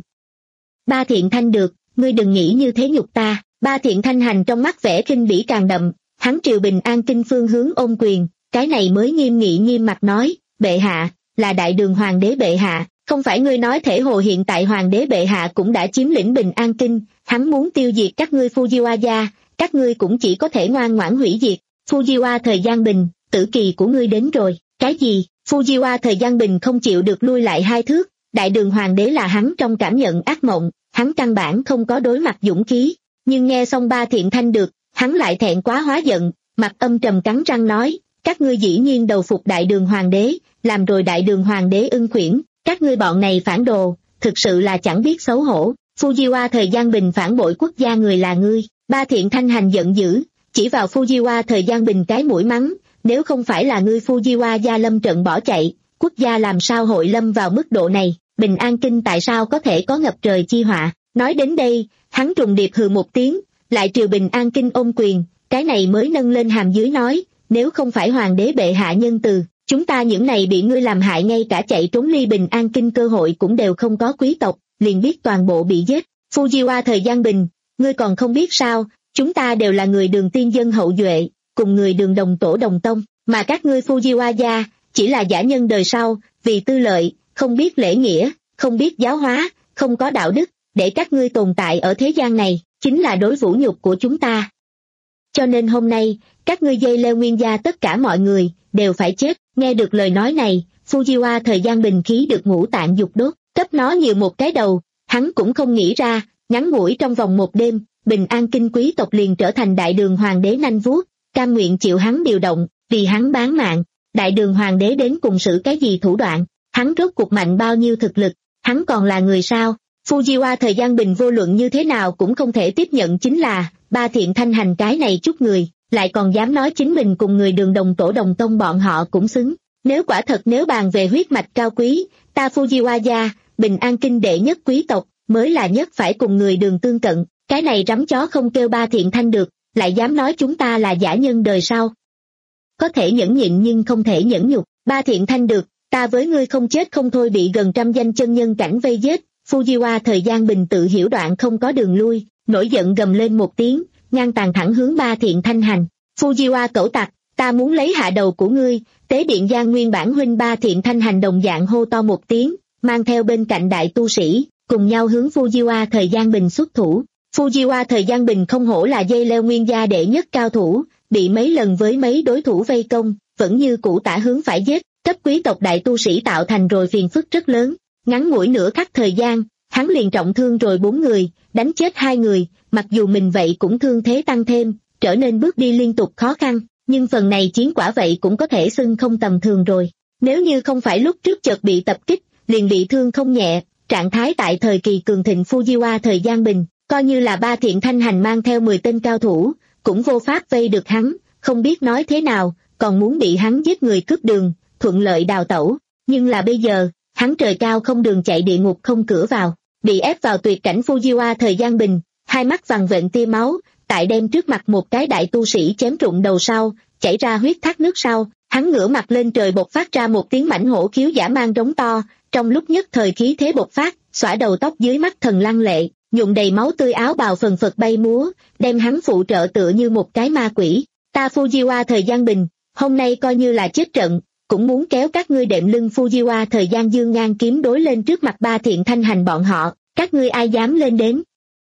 Ba Thiện Thanh được, ngươi đừng nghĩ như thế nhục ta. Ba Thiện Thanh hành trong mắt vẻ khinh bỉ càng đậm, hắn triều Bình An Kinh phương hướng ôm quyền, cái này mới nghiêm nghị nghiêm mặt nói, bệ hạ, là đại đường hoàng đế bệ hạ, không phải ngươi nói thể hồ hiện tại hoàng đế bệ hạ cũng đã chiếm lĩnh Bình An Kinh, hắn muốn tiêu diệt các ngươi Fujiwa gia, các ngươi cũng chỉ có thể ngoan ngoãn hủy diệt. Fujiwa Thời Gian Bình, tử kỳ của ngươi đến rồi. Cái gì? Fujiwa Thời Gian Bình không chịu được lui lại hai thước, đại đường hoàng đế là hắn trong cảm nhận ác mộng, hắn căn bản không có đối mặt dũng khí, nhưng nghe xong Ba Thiện Thanh được, hắn lại thẹn quá hóa giận, mặt âm trầm cắn răng nói, các ngươi dĩ nhiên đầu phục đại đường hoàng đế, làm rồi đại đường hoàng đế ưng khuyển, các ngươi bọn này phản đồ, thực sự là chẳng biết xấu hổ. Fujiwa Thời Gian Bình phản bội quốc gia người là ngươi. Ba Thiện Thanh hành giận dữ, chỉ vào Fujiwa Thời Gian Bình cái mũi mắng, nếu không phải là ngươi Fujiwa gia lâm trận bỏ chạy, quốc gia làm sao hội lâm vào mức độ này, Bình An Kinh tại sao có thể có ngập trời chi họa. Nói đến đây, hắn trùng điệp hừ một tiếng, lại triều Bình An Kinh ôm quyền, cái này mới nâng lên hàm dưới nói, nếu không phải hoàng đế bệ hạ nhân từ, chúng ta những này bị ngươi làm hại ngay cả chạy trốn ly Bình An Kinh cơ hội cũng đều không có, quý tộc, liền biết toàn bộ bị giết. Fujiwa Thời Gian Bình, ngươi còn không biết sao, chúng ta đều là người Đường tiên dân hậu duệ, cùng người Đường đồng tổ đồng tông, mà các ngươi Fujiwa gia, chỉ là giả nhân đời sau, vì tư lợi, không biết lễ nghĩa, không biết giáo hóa, không có đạo đức, để các ngươi tồn tại ở thế gian này, chính là đối vũ nhục của chúng ta. Cho nên hôm nay, các ngươi dây leo Nguyên gia tất cả mọi người, đều phải chết. Nghe được lời nói này, Fujiwa Thời Gian Bình khí được ngũ tạng dục đốt, cấp nó nhiều một cái đầu, hắn cũng không nghĩ ra, ngắn ngủi trong vòng một đêm, Bình An Kinh quý tộc liền trở thành đại đường hoàng đế nanh vuốt, cam nguyện chịu hắn điều động, vì hắn bán mạng. Đại đường hoàng đế đến cùng sử cái gì thủ đoạn, hắn rốt cuộc mạnh bao nhiêu thực lực, hắn còn là người sao? Fujiwa Thời Gian Bình vô luận như thế nào cũng không thể tiếp nhận chính là, Ba Thiện Thanh hành cái này chút người, lại còn dám nói chính mình cùng người Đường đồng tổ đồng tông bọn họ cũng xứng. Nếu quả thật nếu bàn về huyết mạch cao quý, ta Fujiwa gia, Bình An Kinh đệ nhất quý tộc, mới là nhất phải cùng người Đường tương cận, cái này rắm chó không kêu Ba Thiện Thanh được, lại dám nói chúng ta là giả nhân đời sau. Có thể nhẫn nhịn nhưng không thể nhẫn nhục, Ba Thiện Thanh được, ta với ngươi không chết không thôi bị gần trăm danh chân nhân cảnh vây giết. Fujiwa Thời Gian Bình tự hiểu đoạn không có đường lui, nổi giận gầm lên một tiếng, ngang tàn thẳng hướng Ba Thiện Thanh hành. Fujiwa cẩu tặc, ta muốn lấy hạ đầu của ngươi. Tế Điện Giang nguyên bản huynh Ba Thiện Thanh hành đồng dạng hô to một tiếng, mang theo bên cạnh đại tu sĩ, cùng nhau hướng Fujiwa Thời Gian Bình xuất thủ. Fujiwa Thời Gian Bình không hổ là dây leo Nguyên gia đệ nhất cao thủ, bị mấy lần với mấy đối thủ vây công, vẫn như cũ tả hướng phải giết, cấp quý tộc đại tu sĩ tạo thành rồi phiền phức rất lớn. Ngắn ngủi nửa khắc thời gian, hắn liền trọng thương rồi bốn người, đánh chết hai người, mặc dù mình vậy cũng thương thế tăng thêm, trở nên bước đi liên tục khó khăn, nhưng phần này chiến quả vậy cũng có thể xưng không tầm thường rồi. Nếu như không phải lúc trước chợt bị tập kích, liền bị thương không nhẹ, trạng thái tại thời kỳ cường thịnh Fujiwa Thời Gian Bình, coi như là Ba Thiện Thanh hành mang theo mười tên cao thủ, cũng vô pháp vây được hắn, không biết nói thế nào, còn muốn bị hắn giết người cướp đường, thuận lợi đào tẩu. Nhưng là bây giờ, hắn trời cao không đường chạy địa ngục không cửa vào, bị ép vào tuyệt cảnh Fujiwa Thời Gian Bình, hai mắt vằn vện tia máu, tại đem trước mặt một cái đại tu sĩ chém trụng đầu sau, chảy ra huyết thác nước sau, hắn ngửa mặt lên trời bộc phát ra một tiếng mãnh hổ khiếu dã man rống to, trong lúc nhất thời khí thế bộc phát, xõa đầu tóc dưới mắt thần lăng lệ, nhuộm đầy máu tươi áo bào phần phật bay múa, đem hắn phụ trợ tựa như một cái ma quỷ. Ta Fujiwa Thời Gian Bình, hôm nay coi như là chết trận, cũng muốn kéo các ngươi đệm lưng Fujiwa Thời Gian dương ngang kiếm đối lên trước mặt Ba Thiện Thanh hành bọn họ, các ngươi ai dám lên đến?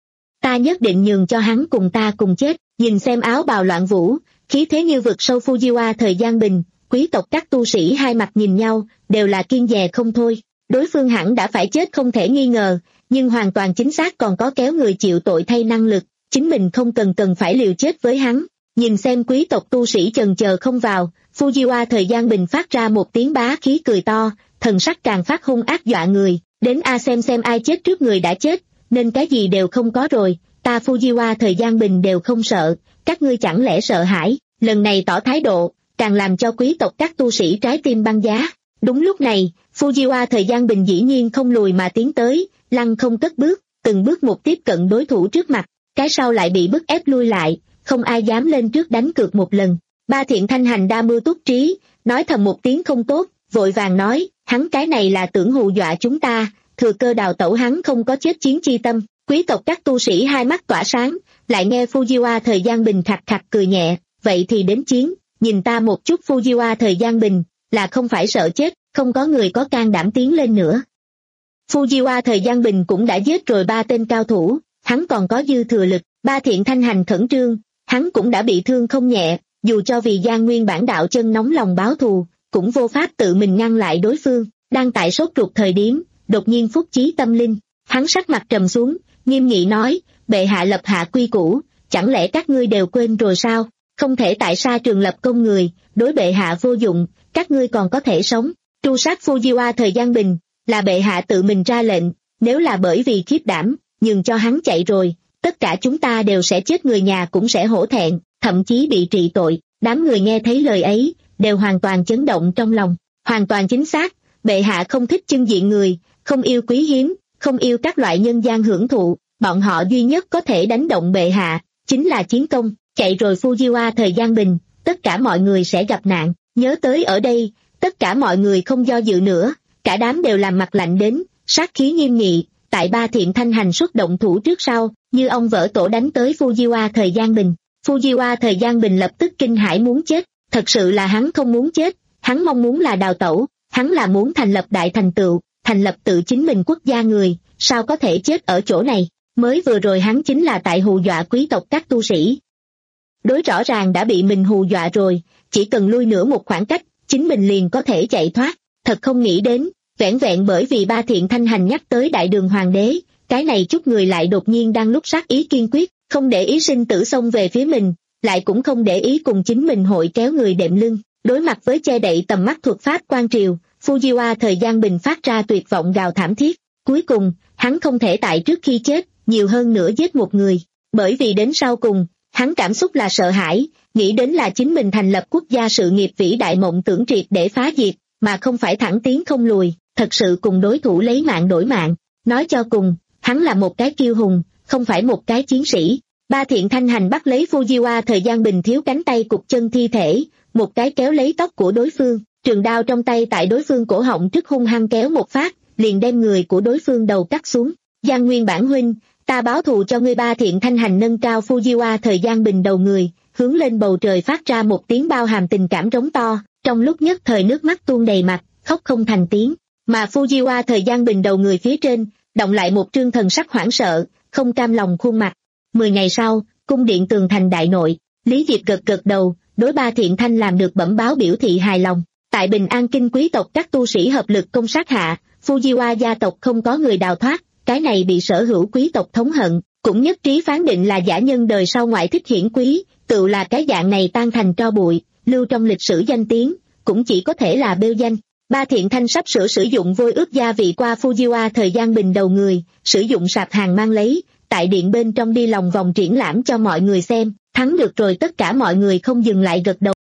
Ta nhất định nhường cho hắn cùng ta cùng chết. Nhìn xem áo bào loạn vũ, khí thế như vực sâu Fujiwa Thời Gian Bình, quý tộc các tu sĩ hai mặt nhìn nhau, đều là kiêng dè không thôi. Đối phương hẳn đã phải chết không thể nghi ngờ, nhưng hoàn toàn chính xác còn có kéo người chịu tội thay năng lực, chính mình không cần cần phải liều chết với hắn. Nhìn xem quý tộc tu sĩ chần chờ không vào, Fujiwa Thời Gian Bình phát ra một tiếng bá khí cười to, thần sắc càng phát hung ác dọa người, đến a xem xem ai chết trước người đã chết, nên cái gì đều không có rồi, ta Fujiwa Thời Gian Bình đều không sợ, các ngươi chẳng lẽ sợ hãi? Lần này tỏ thái độ, càng làm cho quý tộc các tu sĩ trái tim băng giá. Đúng lúc này, Fujiwa Thời Gian Bình dĩ nhiên không lùi mà tiến tới, lăng không cất bước, từng bước một tiếp cận đối thủ trước mặt, cái sau lại bị bức ép lui lại, không ai dám lên trước đánh cược một lần. Ba Thiện Thanh Hành đa mưu túc trí, nói thầm một tiếng không tốt, vội vàng nói, hắn cái này là tưởng hù dọa chúng ta, thừa cơ đào tẩu, hắn không có chết chiến chi tâm. Quý tộc các tu sĩ hai mắt tỏa sáng, lại nghe Fujiwa Thời Gian Bình khặt khặt cười nhẹ, vậy thì đến chiến, nhìn ta một chút. Fujiwa Thời Gian Bình là không phải sợ chết, không có người có can đảm tiến lên nữa. Fujiwa Thời Gian Bình cũng đã giết rồi ba tên cao thủ, hắn còn có dư thừa lực. Ba Thiện Thanh Hành khẩn trương, hắn cũng đã bị thương không nhẹ, dù cho vì Giang Nguyên Bản đạo chân nóng lòng báo thù, cũng vô pháp tự mình ngăn lại đối phương. Đang tại sốt ruột thời điểm, đột nhiên phúc chí tâm linh, hắn sắc mặt trầm xuống, nghiêm nghị nói, bệ hạ lập hạ quy củ, chẳng lẽ các ngươi đều quên rồi sao? Không thể tại sa trường lập công người, đối bệ hạ vô dụng, các ngươi còn có thể sống. Tru sát Fujiwa Thời Gian Bình là bệ hạ tự mình ra lệnh, nếu là bởi vì khiếp đảm, nhường cho hắn chạy rồi, tất cả chúng ta đều sẽ chết, người nhà cũng sẽ hổ thẹn, thậm chí bị trị tội. Đám người nghe thấy lời ấy, đều hoàn toàn chấn động trong lòng. Hoàn toàn chính xác, bệ hạ không thích trưng diện người, không yêu quý hiếm, không yêu các loại nhân gian hưởng thụ, bọn họ duy nhất có thể đánh động bệ hạ, chính là chiến công. Chạy rồi Fujiwa Thời Gian Bình, tất cả mọi người sẽ gặp nạn. Nhớ tới ở đây, tất cả mọi người không do dự nữa, cả đám đều làm mặt lạnh đến, sát khí nghiêm nghị. Tại Ba Thiện Thanh Hành xuất động thủ trước sau, như ông vỡ tổ đánh tới Fujiwa Thời Gian Bình. Fujiwa Thời Gian Bình lập tức kinh hãi muốn chết, thật sự là hắn không muốn chết, hắn mong muốn là đào tẩu, hắn là muốn thành lập đại thành tựu, thành lập tự chính mình quốc gia người, sao có thể chết ở chỗ này? Mới vừa rồi hắn chính là tại hù dọa quý tộc các tu sĩ. Đối rõ ràng đã bị mình hù dọa rồi, chỉ cần lui nữa một khoảng cách, chính mình liền có thể chạy thoát. Thật không nghĩ đến, vẻn vẹn bởi vì Ba Thiện Thanh Hành nhắc tới Đại Đường Hoàng đế, cái này chút người lại đột nhiên đang lúc sát ý kiên quyết, không để ý sinh tử xông về phía mình, lại cũng không để ý cùng chính mình hội kéo người đệm lưng. Đối mặt với che đậy tầm mắt thuật pháp quan triều, Fujiwa Thời Gian Bình phát ra tuyệt vọng gào thảm thiết. Cuối cùng, hắn không thể tại trước khi chết, nhiều hơn nữa giết một người, bởi vì đến sau cùng, hắn cảm xúc là sợ hãi, nghĩ đến là chính mình thành lập quốc gia sự nghiệp vĩ đại mộng tưởng triệt để phá diệt, mà không phải thẳng tiến không lùi, thật sự cùng đối thủ lấy mạng đổi mạng. Nói cho cùng, hắn là một cái kiêu hùng, không phải một cái chiến sĩ. Ba Thiện Thanh Hành bắt lấy Fujiwa Thời Gian Bình thiếu cánh tay cục chân thi thể, một cái kéo lấy tóc của đối phương, trường đao trong tay tại đối phương cổ họng trước hung hăng kéo một phát, liền đem người của đối phương đầu cắt xuống. Giang Nguyên Bản huynh, ta báo thù cho ngươi. Ba Thiện Thanh Hành nâng cao Fujiwa Thời Gian Bình đầu người, hướng lên bầu trời phát ra một tiếng bao hàm tình cảm rống to, trong lúc nhất thời nước mắt tuôn đầy mặt, khóc không thành tiếng. Mà Fujiwa Thời Gian Bình đầu người phía trên, động lại một trương thần sắc hoảng sợ, không cam lòng khuôn mặt. Mười ngày sau, cung điện tường thành đại nội, Lý Diệp gật gật đầu, đối Ba Thiện Thanh làm được bẩm báo biểu thị hài lòng. Tại Bình An Kinh quý tộc các tu sĩ hợp lực công sát hạ, Fujiwa gia tộc không có người đào thoát, cái này bị sở hữu quý tộc thống hận, cũng nhất trí phán định là giả nhân đời sau ngoại thích hiển quý, tự là cái dạng này tan thành tro bụi, lưu trong lịch sử danh tiếng, cũng chỉ có thể là bêu danh. Ba Thiện Thanh sắp sửa sử dụng vôi ướp gia vị qua Fujiwa Thời Gian Bình đầu người, sử dụng sạp hàng mang lấy, tại điện bên trong đi lòng vòng triển lãm cho mọi người xem, thắng được rồi tất cả mọi người không dừng lại gật đầu.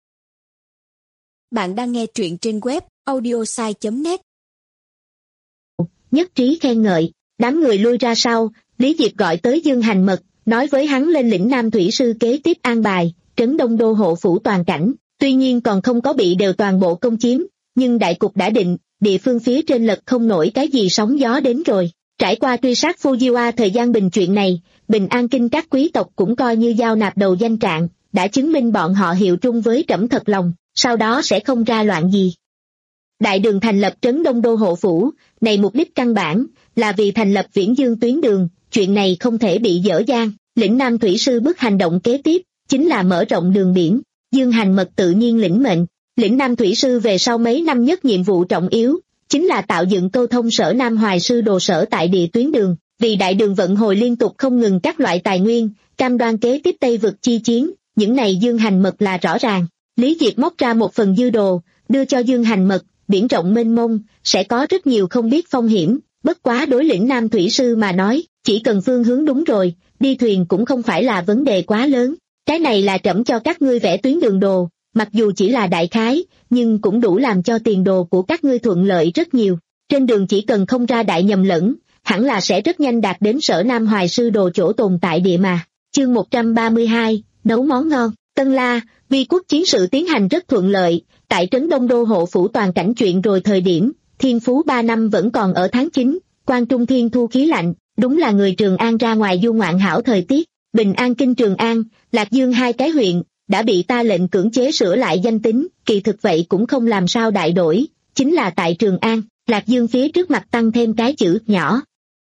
Bạn đang nghe truyện trên web audiosai chấm net. Nhất trí khen ngợi, đám người lui ra sau, Lý Diệp gọi tới Dương Hành Mật, nói với hắn lên lĩnh Nam Thủy Sư kế tiếp an bài, trấn Đông Đô hộ phủ toàn cảnh, tuy nhiên còn không có bị đều toàn bộ công chiếm, nhưng đại cục đã định, địa phương phía trên lật không nổi cái gì sóng gió đến rồi. Trải qua truy sát Fujiwa Thời Gian Bình chuyện này, Bình An Kinh các quý tộc cũng coi như giao nạp đầu danh trạng, đã chứng minh bọn họ hiệu trung với trẫm thật lòng, sau đó sẽ không ra loạn gì. Đại Đường thành lập trấn Đông Đô hộ phủ, này mục đích căn bản là vì thành lập Viễn Dương tuyến đường, chuyện này không thể bị dở dang. Lĩnh Nam Thủy Sư bước hành động kế tiếp chính là mở rộng đường biển. Dương Hành Mật tự nhiên lĩnh mệnh. Lĩnh Nam Thủy Sư về sau mấy năm nhất nhiệm vụ trọng yếu chính là tạo dựng câu thông sở Nam Hoài Sư đồ sở tại địa tuyến đường, vì Đại Đường vận hồi liên tục không ngừng các loại tài nguyên, cam đoan kế tiếp Tây vực chi chiến, những này Dương Hành Mật là rõ ràng. Lý Diệp móc ra một phần dư đồ, đưa cho Dương Hành Mật, biển rộng mênh mông, sẽ có rất nhiều không biết phong hiểm, bất quá đối lĩnh Nam Thủy Sư mà nói, chỉ cần phương hướng đúng rồi, đi thuyền cũng không phải là vấn đề quá lớn. Cái này là trẫm cho các ngươi vẽ tuyến đường đồ, mặc dù chỉ là đại khái, nhưng cũng đủ làm cho tiền đồ của các ngươi thuận lợi rất nhiều. Trên đường chỉ cần không ra đại nhầm lẫn, hẳn là sẽ rất nhanh đạt đến Sở Nam Hoài Sư Đồ chỗ tồn tại địa mà. Chương một trăm ba mươi hai, nấu món ngon. Tân La, Vi quốc chiến sự tiến hành rất thuận lợi, tại trấn Đông Đô hộ phủ toàn cảnh chuyện rồi thời điểm, thiên phú ba năm vẫn còn ở tháng chín, Quan Trung thiên thu khí lạnh, đúng là người Trường An ra ngoài du ngoạn hảo thời tiết. Bình An Kinh Trường An, Lạc Dương hai cái huyện, đã bị ta lệnh cưỡng chế sửa lại danh tính, kỳ thực vậy cũng không làm sao đại đổi, chính là tại Trường An, Lạc Dương phía trước mặt tăng thêm cái chữ nhỏ.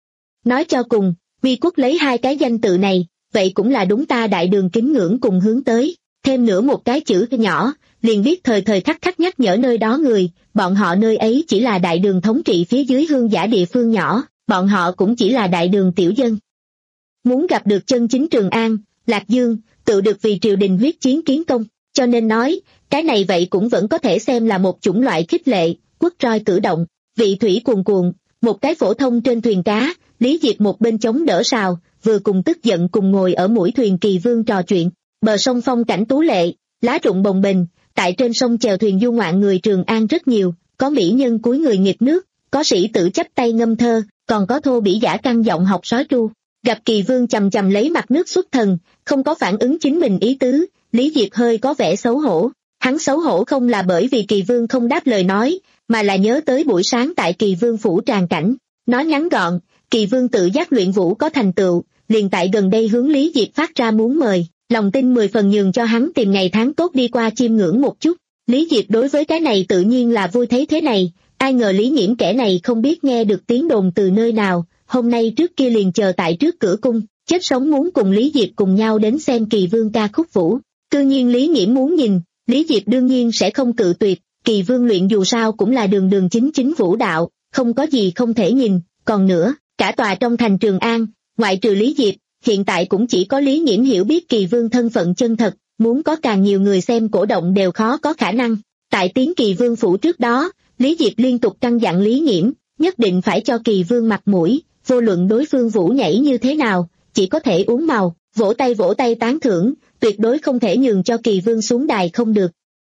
Nói cho cùng, Vi quốc lấy hai cái danh tự này, vậy cũng là đúng ta đại đường kính ngưỡng cùng hướng tới, thêm nữa một cái chữ nhỏ, liền biết thời thời khắc khắc nhắc nhở nơi đó người, bọn họ nơi ấy chỉ là đại đường thống trị phía dưới hương giả địa phương nhỏ, bọn họ cũng chỉ là đại đường tiểu dân. Muốn gặp được chân chính Trường An, Lạc Dương, tự được vì triều đình huyết chiến kiến công, cho nên nói, cái này vậy cũng vẫn có thể xem là một chủng loại khích lệ, quốc roi cử động, vị thủy cuồn cuộn, một cái phổ thông trên thuyền cá, Lý Diệp một bên chống đỡ sào, vừa cùng tức giận cùng ngồi ở mũi thuyền Kỳ Vương trò chuyện, bờ sông phong cảnh tú lệ, lá rụng bồng bềnh, tại trên sông chèo thuyền du ngoạn người Trường An rất nhiều, có mỹ nhân cúi người nghịch nước, có sĩ tử chắp tay ngâm thơ, còn có thô bỉ giả căng giọng học sói tru. Gặp Kỳ Vương chầm chầm lấy mặt nước xuất thần, không có phản ứng chính mình ý tứ, Lý Diệp hơi có vẻ xấu hổ. Hắn xấu hổ không là bởi vì Kỳ Vương không đáp lời nói, mà là nhớ tới buổi sáng tại Kỳ Vương phủ tràng cảnh. Nói ngắn gọn, Kỳ Vương tự giác luyện vũ có thành tựu, liền tại gần đây hướng Lý Diệp phát ra muốn mời, lòng tin mười phần nhường cho hắn tìm ngày tháng tốt đi qua chiêm ngưỡng một chút. Lý Diệp đối với cái này tự nhiên là vui thấy thế này, ai ngờ Lý Nghiễm kẻ này không biết nghe được tiếng đồn từ nơi nào, hôm nay trước kia liền chờ tại trước cửa cung, chết sống muốn cùng Lý Diệp cùng nhau đến xem Kỳ Vương ca khúc vũ. Tự nhiên Lý Nghiễm muốn nhìn, Lý Diệp đương nhiên sẽ không cự tuyệt, Kỳ Vương luyện dù sao cũng là đường đường chính chính vũ đạo, không có gì không thể nhìn, còn nữa, cả tòa trong thành Trường An, ngoại trừ Lý Diệp, hiện tại cũng chỉ có Lý Nghiễm hiểu biết Kỳ Vương thân phận chân thật, muốn có càng nhiều người xem cổ động đều khó có khả năng. Tại tiến Kỳ Vương phủ trước đó, Lý Diệp liên tục căn dặn Lý Nghiễm, nhất định phải cho Kỳ Vương mặt mũi, vô luận đối phương vũ nhảy như thế nào, chỉ có thể uống màu, vỗ tay vỗ tay tán thưởng, tuyệt đối không thể nhường cho Kỳ Vương xuống đài không được.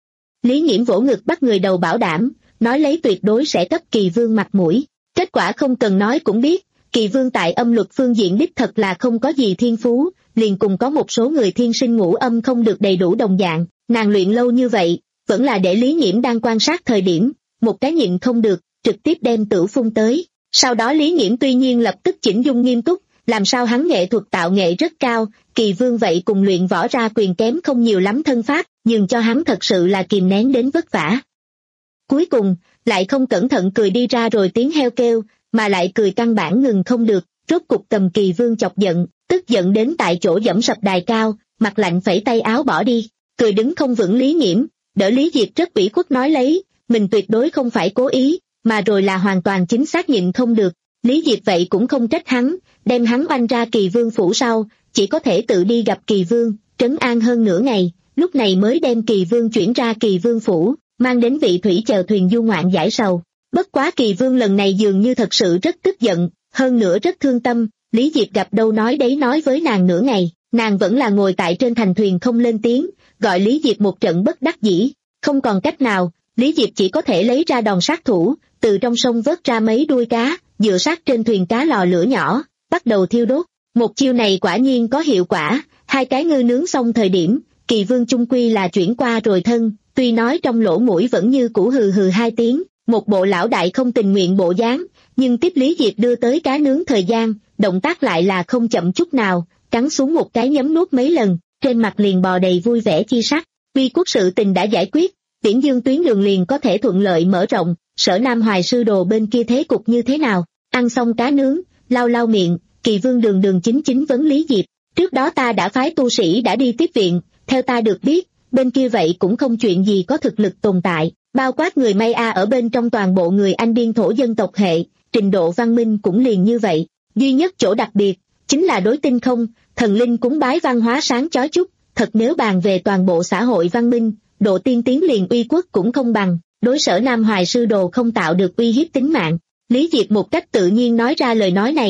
Lý Nghiễm vỗ ngực bắt người đầu bảo đảm, nói lấy tuyệt đối sẽ cấp Kỳ Vương mặt mũi. Kết quả không cần nói cũng biết, Kỳ Vương tại âm luật phương diện đích thật là không có gì thiên phú, liền cùng có một số người thiên sinh ngũ âm không được đầy đủ đồng dạng, nàng luyện lâu như vậy, vẫn là để Lý Nghiễm đang quan sát thời điểm, một cái nhịn không được, trực tiếp đem tửu phun tới. Sau đó Lý Nghiễm tuy nhiên lập tức chỉnh dung nghiêm túc, làm sao hắn nghệ thuật tạo nghệ rất cao, Kỳ Vương vậy cùng luyện võ ra quyền kém không nhiều lắm thân pháp, nhưng cho hắn thật sự là kìm nén đến vất vả. Cuối cùng, lại không cẩn thận cười đi ra rồi tiếng heo kêu, mà lại cười căn bản ngừng không được, rốt cục cầm Kỳ Vương chọc giận, tức giận đến tại chỗ dẫm sập đài cao, mặt lạnh phẩy tay áo bỏ đi, cười đứng không vững Lý Nghiễm, đỡ Lý Diệp rất ủy khuất nói lấy, mình tuyệt đối không phải cố ý, mà rồi là hoàn toàn chính xác nhịn không được. Lý Diệp vậy cũng không trách hắn, đem hắn oanh ra Kỳ Vương phủ sau, chỉ có thể tự đi gặp Kỳ Vương, trấn an hơn nửa ngày, lúc này mới đem Kỳ Vương chuyển ra Kỳ Vương phủ, mang đến vị thủy chèo thuyền du ngoạn giải sầu. Bất quá Kỳ Vương lần này dường như thật sự rất tức giận, hơn nữa rất thương tâm, Lý Diệp gặp đâu nói đấy nói với nàng nửa ngày, nàng vẫn là ngồi tại trên thành thuyền không lên tiếng, gọi Lý Diệp một trận bất đắc dĩ, không còn cách nào, Lý Diệp chỉ có thể lấy ra đòn sát thủ, từ trong sông vớt ra mấy đuôi cá, dựa sát trên thuyền cá lò lửa nhỏ, bắt đầu thiêu đốt. Một chiêu này quả nhiên có hiệu quả, hai cái ngư nướng xong thời điểm, Kỳ Vương chung quy là chuyển qua rồi thân, tuy nói trong lỗ mũi vẫn như cũ hừ hừ hai tiếng, một bộ lão đại không tình nguyện bộ dáng, nhưng tiếp Lý Diệp đưa tới cá nướng thời gian, động tác lại là không chậm chút nào, cắn xuống một cái nhấm nuốt mấy lần, trên mặt liền bò đầy vui vẻ chi sắc. Vi quốc sự tình đã giải quyết, Viễn Dương tuyến đường liền có thể thuận lợi mở rộng, Sở Nam Hoài Sư Đồ bên kia thế cục như thế nào? Ăn xong cá nướng, lau lau miệng, Kỳ Vương đường đường chính chính vấn Lý Diệp, trước đó ta đã phái tu sĩ đã đi tiếp viện, theo ta được biết, bên kia vậy cũng không chuyện gì có thực lực tồn tại, bao quát người Mây A ở bên trong toàn bộ người Anh điên thổ dân tộc hệ, trình độ văn minh cũng liền như vậy, duy nhất chỗ đặc biệt, chính là đối tinh không, thần linh cúng bái văn hóa sáng chói chút, thật nếu bàn về toàn bộ xã hội văn minh, độ tiên tiến liền uy quốc cũng không bằng, đối Sở Nam Hoài Sư Đồ không tạo được uy hiếp tính mạng. Lý Diệp một cách tự nhiên nói ra lời nói này,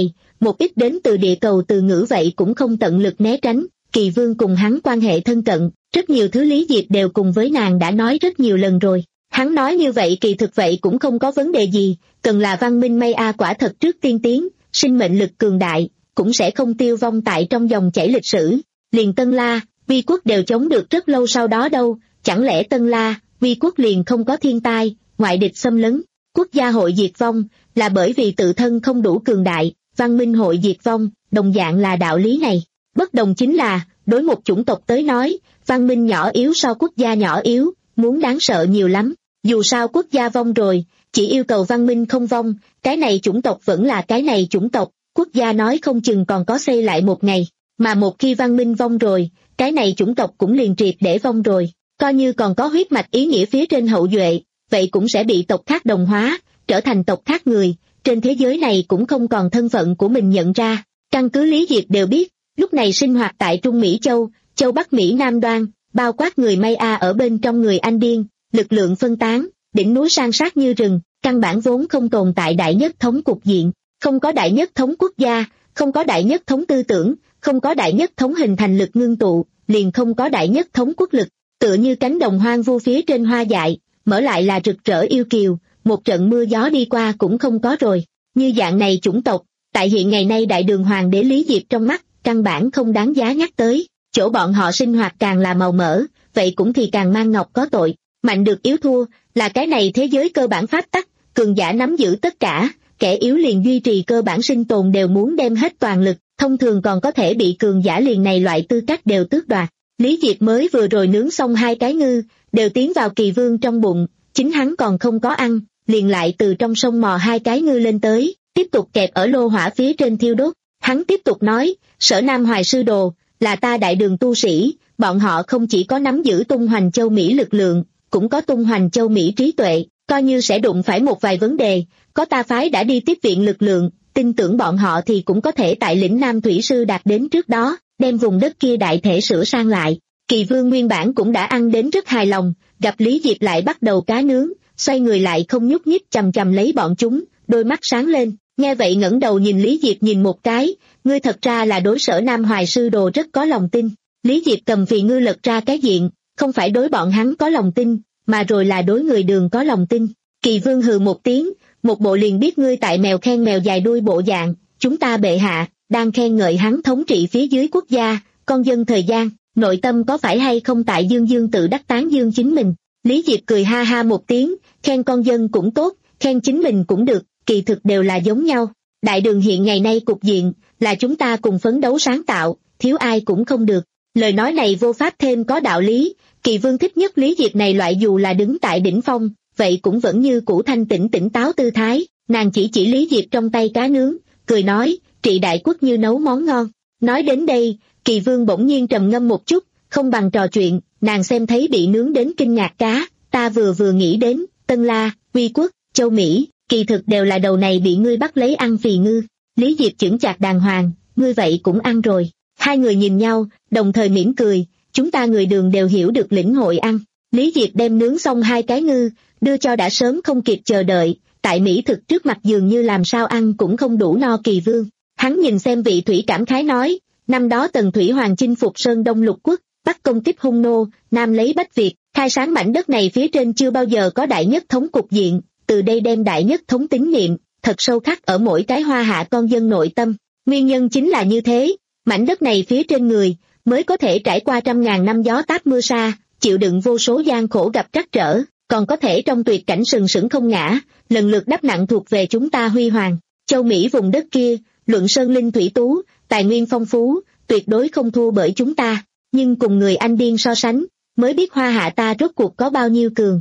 một ít đến từ địa cầu từ ngữ vậy cũng không tận lực né tránh. Kỳ Vương cùng hắn quan hệ thân cận, rất nhiều thứ Lý Diệp đều cùng với nàng đã nói rất nhiều lần rồi. Hắn nói như vậy kỳ thực vậy cũng không có vấn đề gì, cần là văn minh Mây A quả thật trước tiên tiến, sinh mệnh lực cường đại, cũng sẽ không tiêu vong tại trong dòng chảy lịch sử. Liền Tân La, Vi quốc đều chống được rất lâu sau đó đâu, chẳng lẽ Tân La, Vi quốc liền không có thiên tai, ngoại địch xâm lấn, quốc gia hội diệt vong, là bởi vì tự thân không đủ cường đại, văn minh hội diệt vong, đồng dạng là đạo lý này. Bất đồng chính là, đối một chủng tộc tới nói, văn minh nhỏ yếu so quốc gia nhỏ yếu, muốn đáng sợ nhiều lắm. Dù sao quốc gia vong rồi, chỉ yêu cầu văn minh không vong, cái này chủng tộc vẫn là cái này chủng tộc, quốc gia nói không chừng còn có xây lại một ngày, mà một khi văn minh vong rồi, cái này chủng tộc cũng liền triệt để vong rồi, coi như còn có huyết mạch ý nghĩa phía trên hậu duệ, vậy cũng sẽ bị tộc khác đồng hóa, trở thành tộc khác người, trên thế giới này cũng không còn thân phận của mình nhận ra. Căn cứ Lý Diệp đều biết, lúc này sinh hoạt tại Trung Mỹ Châu, Châu Bắc Mỹ Nam Đoan, bao quát người Maya ở bên trong người Anh Điên, lực lượng phân tán, đỉnh núi san sát như rừng, căn bản vốn không tồn tại đại nhất thống cục diện, không có đại nhất thống quốc gia, không có đại nhất thống tư tưởng, không có đại nhất thống hình thành lực ngưng tụ, liền không có đại nhất thống quốc lực, tựa như cánh đồng hoang vu phía trên hoa dại, mở lại là rực rỡ yêu kiều, một trận mưa gió đi qua cũng không có rồi. Như dạng này chủng tộc, tại hiện ngày nay đại đường hoàng đế Lý Diệp trong mắt, căn bản không đáng giá nhắc tới, chỗ bọn họ sinh hoạt càng là màu mỡ, vậy cũng thì càng mang ngọc có tội, mạnh được yếu thua, là cái này thế giới cơ bản pháp tắc, cường giả nắm giữ tất cả, kẻ yếu liền duy trì cơ bản sinh tồn đều muốn đem hết toàn lực, thông thường còn có thể bị cường giả liền này loại tư cách đều tước đoạt. Lý Diệp mới vừa rồi nướng xong hai cái ngư, đều tiến vào Kỳ Vương trong bụng, chính hắn còn không có ăn, liền lại từ trong sông mò hai cái ngư lên tới, tiếp tục kẹp ở lô hỏa phía trên thiêu đốt. Hắn tiếp tục nói, Sở Nam Hoài Sư Đồ, là ta đại đường tu sĩ, bọn họ không chỉ có nắm giữ tung hoành châu Mỹ lực lượng, cũng có tung hoành châu Mỹ trí tuệ, coi như sẽ đụng phải một vài vấn đề, có ta phái đã đi tiếp viện lực lượng, tin tưởng bọn họ thì cũng có thể tại lĩnh Nam Thủy Sư đạt đến trước đó, đem vùng đất kia đại thể sửa sang lại. Kỳ Vương nguyên bản cũng đã ăn đến rất hài lòng, gặp Lý Diệp lại bắt đầu cá nướng, xoay người lại không nhúc nhích chằm chằm lấy bọn chúng, đôi mắt sáng lên, nghe vậy ngẩng đầu nhìn Lý Diệp nhìn một cái, ngươi thật ra là đối Sở Nam Hoài Sư Đồ rất có lòng tin. Lý Diệp cầm vì ngư lật ra cái diện, không phải đối bọn hắn có lòng tin, mà rồi là đối người đường có lòng tin. Kỳ Vương hừ một tiếng, một bộ liền biết ngươi tại mèo khen mèo dài đuôi bộ dạng, chúng ta bệ hạ, đang khen ngợi hắn thống trị phía dưới quốc gia, con dân thời gian, nội tâm có phải hay không tại dương dương tự đắc tán dương chính mình. Lý Diệp cười ha ha một tiếng, khen con dân cũng tốt, khen chính mình cũng được, kỳ thực đều là giống nhau. Đại đường hiện ngày nay cục diện, là chúng ta cùng phấn đấu sáng tạo, thiếu ai cũng không được. Lời nói này vô pháp thêm có đạo lý, Kỳ Vương thích nhất Lý Diệp này loại dù là đứng tại đỉnh phong, vậy cũng vẫn như cũ thanh tĩnh tỉnh táo tư thái, nàng chỉ chỉ Lý Diệp trong tay cá nướng, cười nói, trị đại quốc như nấu món ngon. Nói đến đây, Kỳ Vương bỗng nhiên trầm ngâm một chút, không bằng trò chuyện, nàng xem thấy bị nướng đến kinh ngạc cá, ta vừa vừa nghĩ đến, Tân La, Uy Quốc, Châu Mỹ, kỳ thực đều là đầu này bị ngươi bắt lấy ăn phì ngư. Lý Diệp chững chạc đàng hoàng, ngươi vậy cũng ăn rồi. Hai người nhìn nhau, đồng thời mỉm cười, chúng ta người đường đều hiểu được lĩnh hội ăn. Lý Diệp đem nướng xong hai cái ngư, đưa cho đã sớm không kịp chờ đợi, tại mỹ thực trước mặt dường như làm sao ăn cũng không đủ no Kỳ Vương. Hắn nhìn xem vị thủy cảm khái nói, năm đó Tần Thủy Hoàng chinh phục Sơn Đông lục quốc, Bắc công kích Hung Nô, Nam lấy Bách Việt, khai sáng mảnh đất này phía trên chưa bao giờ có đại nhất thống cục diện, từ đây đem đại nhất thống tín niệm, thật sâu khắc ở mỗi cái hoa hạ con dân nội tâm. Nguyên nhân chính là như thế, mảnh đất này phía trên người, mới có thể trải qua trăm ngàn năm gió táp mưa sa, chịu đựng vô số gian khổ gặp trắc trở, còn có thể trong tuyệt cảnh sừng sững không ngã, lần lượt đắp nặng thuộc về chúng ta huy hoàng. Châu Mỹ vùng đất kia, luận sơn linh thủy tú, tài nguyên phong phú, tuyệt đối không thua bởi chúng ta, nhưng cùng người Anh Điên so sánh, mới biết hoa hạ ta rốt cuộc có bao nhiêu cường.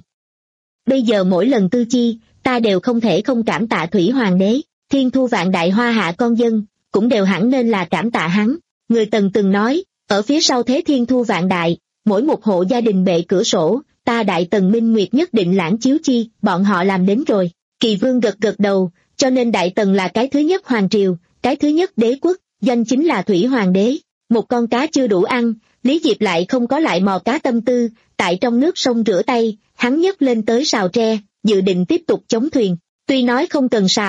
Bây giờ mỗi lần tư chi, ta đều không thể không cảm tạ Thủy Hoàng đế, thiên thu vạn đại hoa hạ con dân, cũng đều hẳn nên là cảm tạ hắn. Người Tần từng nói, ở phía sau thế thiên thu vạn đại, mỗi một hộ gia đình bệ cửa sổ, ta đại Tần Minh Nguyệt nhất định lãng chiếu chi, bọn họ làm đến rồi. Kỳ Vương gật gật đầu, cho nên đại Tần là cái thứ nhất hoàng triều, cái thứ nhất đế quốc, danh chính là Thủy Hoàng đế. Một con cá chưa đủ ăn, Lý Diệp lại không có lại mò cá tâm tư, tại trong nước sông rửa tay, hắn nhấc lên tới sào tre, dự định tiếp tục chống thuyền. Tuy nói không cần sào,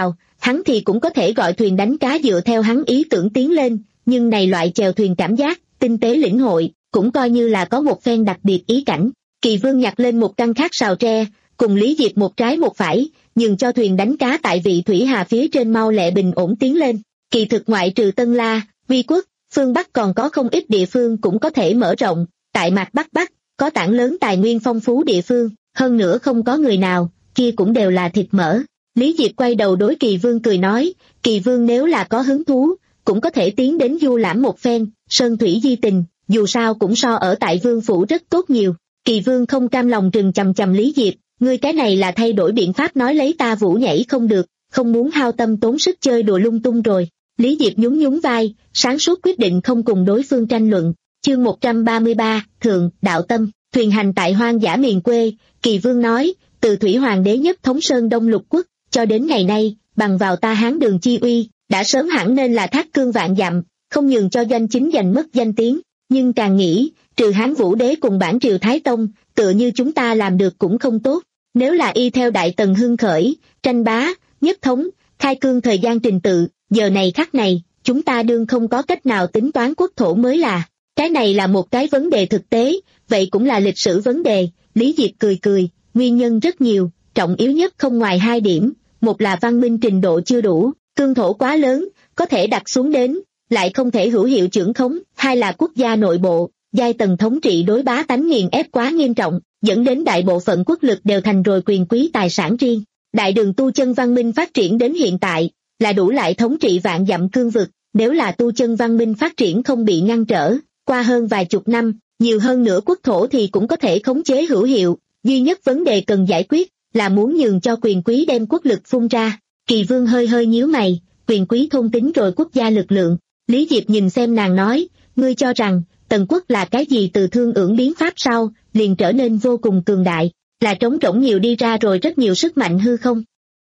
hắn thì cũng có thể gọi thuyền đánh cá dựa theo hắn ý tưởng tiến lên, nhưng này loại chèo thuyền cảm giác, tinh tế lĩnh hội, cũng coi như là có một phen đặc biệt ý cảnh. Kỳ Vương nhặt lên một căn khác sào tre, cùng Lý Diệp một trái một phải, nhường cho thuyền đánh cá tại vị thủy hà phía trên mau lẹ bình ổn tiến lên. Kỳ thực ngoại trừ Tân La, Uy Quốc, phương Bắc còn có không ít địa phương cũng có thể mở rộng, tại Mạc Bắc Bắc, có tảng lớn tài nguyên phong phú địa phương, hơn nữa không có người nào, kia cũng đều là thịt mỡ. Lý Diệp quay đầu đối Kỳ Vương cười nói, Kỳ Vương nếu là có hứng thú, cũng có thể tiến đến du lãm một phen, sơn thủy di tình, dù sao cũng so ở tại Vương Phủ rất tốt nhiều. Kỳ Vương không cam lòng trừng chằm chằm Lý Diệp, ngươi cái này là thay đổi biện pháp nói lấy ta vũ nhảy không được, không muốn hao tâm tốn sức chơi đùa lung tung rồi. Lý Diệp nhún nhún vai, sáng suốt quyết định không cùng đối phương tranh luận. Chương một trăm ba mươi ba, Thượng, Đạo Tâm, thuyền hành tại hoang dã miền quê, Kỳ Vương nói, từ Thủy Hoàng đế nhất thống Sơn Đông lục quốc, cho đến ngày nay, bằng vào ta Hán Đường chi uy, đã sớm hẳn nên là thác cương vạn dặm, không nhường cho doanh chính giành mất danh tiếng, nhưng càng nghĩ, trừ Hán Vũ đế cùng bản triều Thái Tông, tựa như chúng ta làm được cũng không tốt. Nếu là y theo Đại Tần hưng khởi, tranh bá, nhất thống, khai cương thời gian trình tự, giờ này khắc này, chúng ta đương không có cách nào tính toán quốc thổ mới là. Cái này là một cái vấn đề thực tế, vậy cũng là lịch sử vấn đề. Lý Diệp cười cười, nguyên nhân rất nhiều, trọng yếu nhất không ngoài hai điểm, một là văn minh trình độ chưa đủ, cương thổ quá lớn, có thể đặt xuống đến, lại không thể hữu hiệu trưởng khống, hai là quốc gia nội bộ, giai tầng thống trị đối bá tánh nghiền ép quá nghiêm trọng, dẫn đến đại bộ phận quốc lực đều thành rồi quyền quý tài sản riêng. Đại Đường tu chân văn minh phát triển đến hiện tại, là đủ lại thống trị vạn dặm cương vực, nếu là tu chân văn minh phát triển không bị ngăn trở, qua hơn vài chục năm, nhiều hơn nữa quốc thổ thì cũng có thể khống chế hữu hiệu, duy nhất vấn đề cần giải quyết, là muốn nhường cho quyền quý đem quốc lực phun ra. Kỳ Vương hơi hơi nhíu mày, quyền quý thôn tính rồi quốc gia lực lượng. Lý Diệp nhìn xem nàng nói, ngươi cho rằng, Tần quốc là cái gì từ thương ưởng biến pháp sau, liền trở nên vô cùng cường đại, là trống rỗng nhiều đi ra rồi rất nhiều sức mạnh hư không?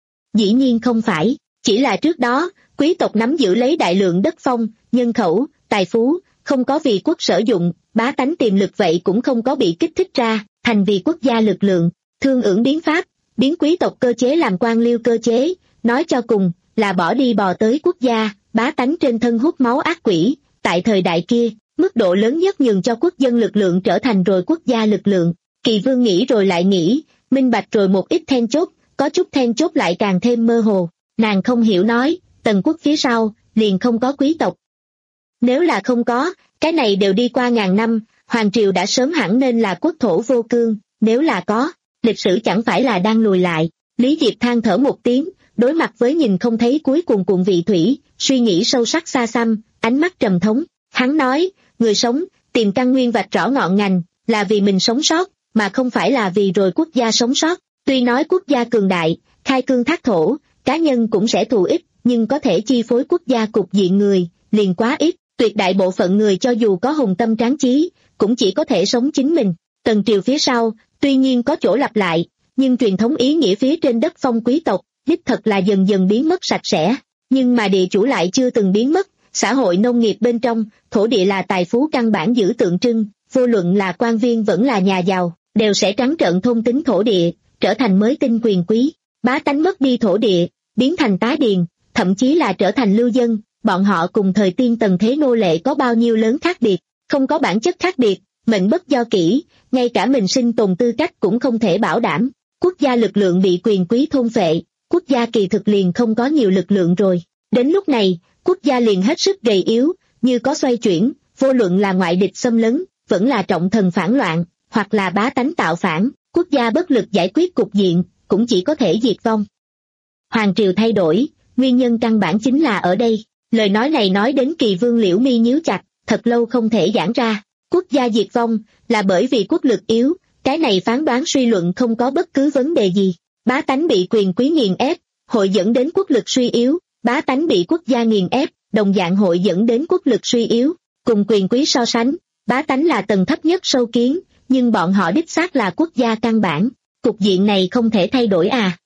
Dĩ nhiên không phải, chỉ là trước đó, quý tộc nắm giữ lấy đại lượng đất phong, nhân khẩu, tài phú, không có vì quốc sử dụng, bá tánh tiềm lực vậy cũng không có bị kích thích ra, thành vì quốc gia lực lượng. Thương ưởng biến pháp, biến quý tộc cơ chế làm quan liêu cơ chế, nói cho cùng, là bỏ đi bò tới quốc gia, bá tánh trên thân hút máu ác quỷ. Tại thời đại kia, mức độ lớn nhất nhường cho quốc dân lực lượng trở thành rồi quốc gia lực lượng. Kỳ Vương nghĩ rồi lại nghĩ, minh bạch rồi một ít then chốt, có chút then chốt lại càng thêm mơ hồ. Nàng không hiểu nói, Tần quốc phía sau, liền không có quý tộc. Nếu là không có, cái này đều đi qua ngàn năm, Hoàng triều đã sớm hẳn nên là quốc thổ vô cương, nếu là có, lịch sử chẳng phải là đang lùi lại. Lý Diệp than thở một tiếng, đối mặt với nhìn không thấy cuối cùng cuộn vị thủy, suy nghĩ sâu sắc xa xăm, ánh mắt trầm thống. Hắn nói, người sống, tìm căn nguyên vạch rõ ngọn ngành, là vì mình sống sót, mà không phải là vì rồi quốc gia sống sót. Tuy nói quốc gia cường đại, khai cương thác thổ, cá nhân cũng sẽ thù ích, nhưng có thể chi phối quốc gia cục diện người, liền quá ít. Tuyệt đại bộ phận người cho dù có hùng tâm tráng chí, cũng chỉ có thể sống chính mình. Tần triều phía sau, tuy nhiên có chỗ lặp lại, nhưng truyền thống ý nghĩa phía trên đất phong quý tộc, đích thật là dần dần biến mất sạch sẽ. Nhưng mà địa chủ lại chưa từng biến mất, xã hội nông nghiệp bên trong, thổ địa là tài phú căn bản giữ tượng trưng, vô luận là quan viên vẫn là nhà giàu, đều sẽ trắng trợn thôn tính thổ địa, trở thành mới tinh quyền quý. Bá tánh mất đi thổ địa, biến thành tá điền, thậm chí là trở thành lưu dân. Bọn họ cùng thời tiên tần thế nô lệ có bao nhiêu lớn khác biệt, không có bản chất khác biệt, mệnh bất do kỷ, ngay cả mình sinh tồn tư cách cũng không thể bảo đảm. Quốc gia lực lượng bị quyền quý thôn phệ, quốc gia kỳ thực liền không có nhiều lực lượng rồi. Đến lúc này, quốc gia liền hết sức gầy yếu, như có xoay chuyển, vô luận là ngoại địch xâm lấn, vẫn là trọng thần phản loạn, hoặc là bá tánh tạo phản, quốc gia bất lực giải quyết cục diện, cũng chỉ có thể diệt vong. Hoàng triều thay đổi, nguyên nhân căn bản chính là ở đây. Lời nói này nói đến Kỳ Vương liễu mi nhíu chặt, thật lâu không thể giảng ra. Quốc gia diệt vong, là bởi vì quốc lực yếu, cái này phán đoán suy luận không có bất cứ vấn đề gì. Bá tánh bị quyền quý nghiền ép, hội dẫn đến quốc lực suy yếu, bá tánh bị quốc gia nghiền ép, đồng dạng hội dẫn đến quốc lực suy yếu. Cùng quyền quý so sánh, bá tánh là tầng thấp nhất sâu kiến, nhưng bọn họ đích xác là quốc gia căn bản. Cục diện này không thể thay đổi à?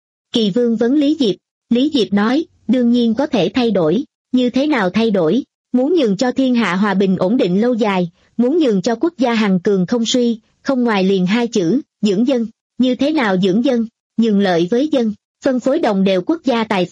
Kỳ Vương vấn Lý Diệp, Lý Diệp nói, đương nhiên có thể thay đổi. Như thế nào thay đổi? Muốn nhường cho thiên hạ hòa bình ổn định lâu dài, muốn nhường cho quốc gia hằng cường không suy, không ngoài liền hai chữ, dưỡng dân. Như thế nào dưỡng dân? Nhường lợi với dân, phân phối đồng đều quốc gia tài phú,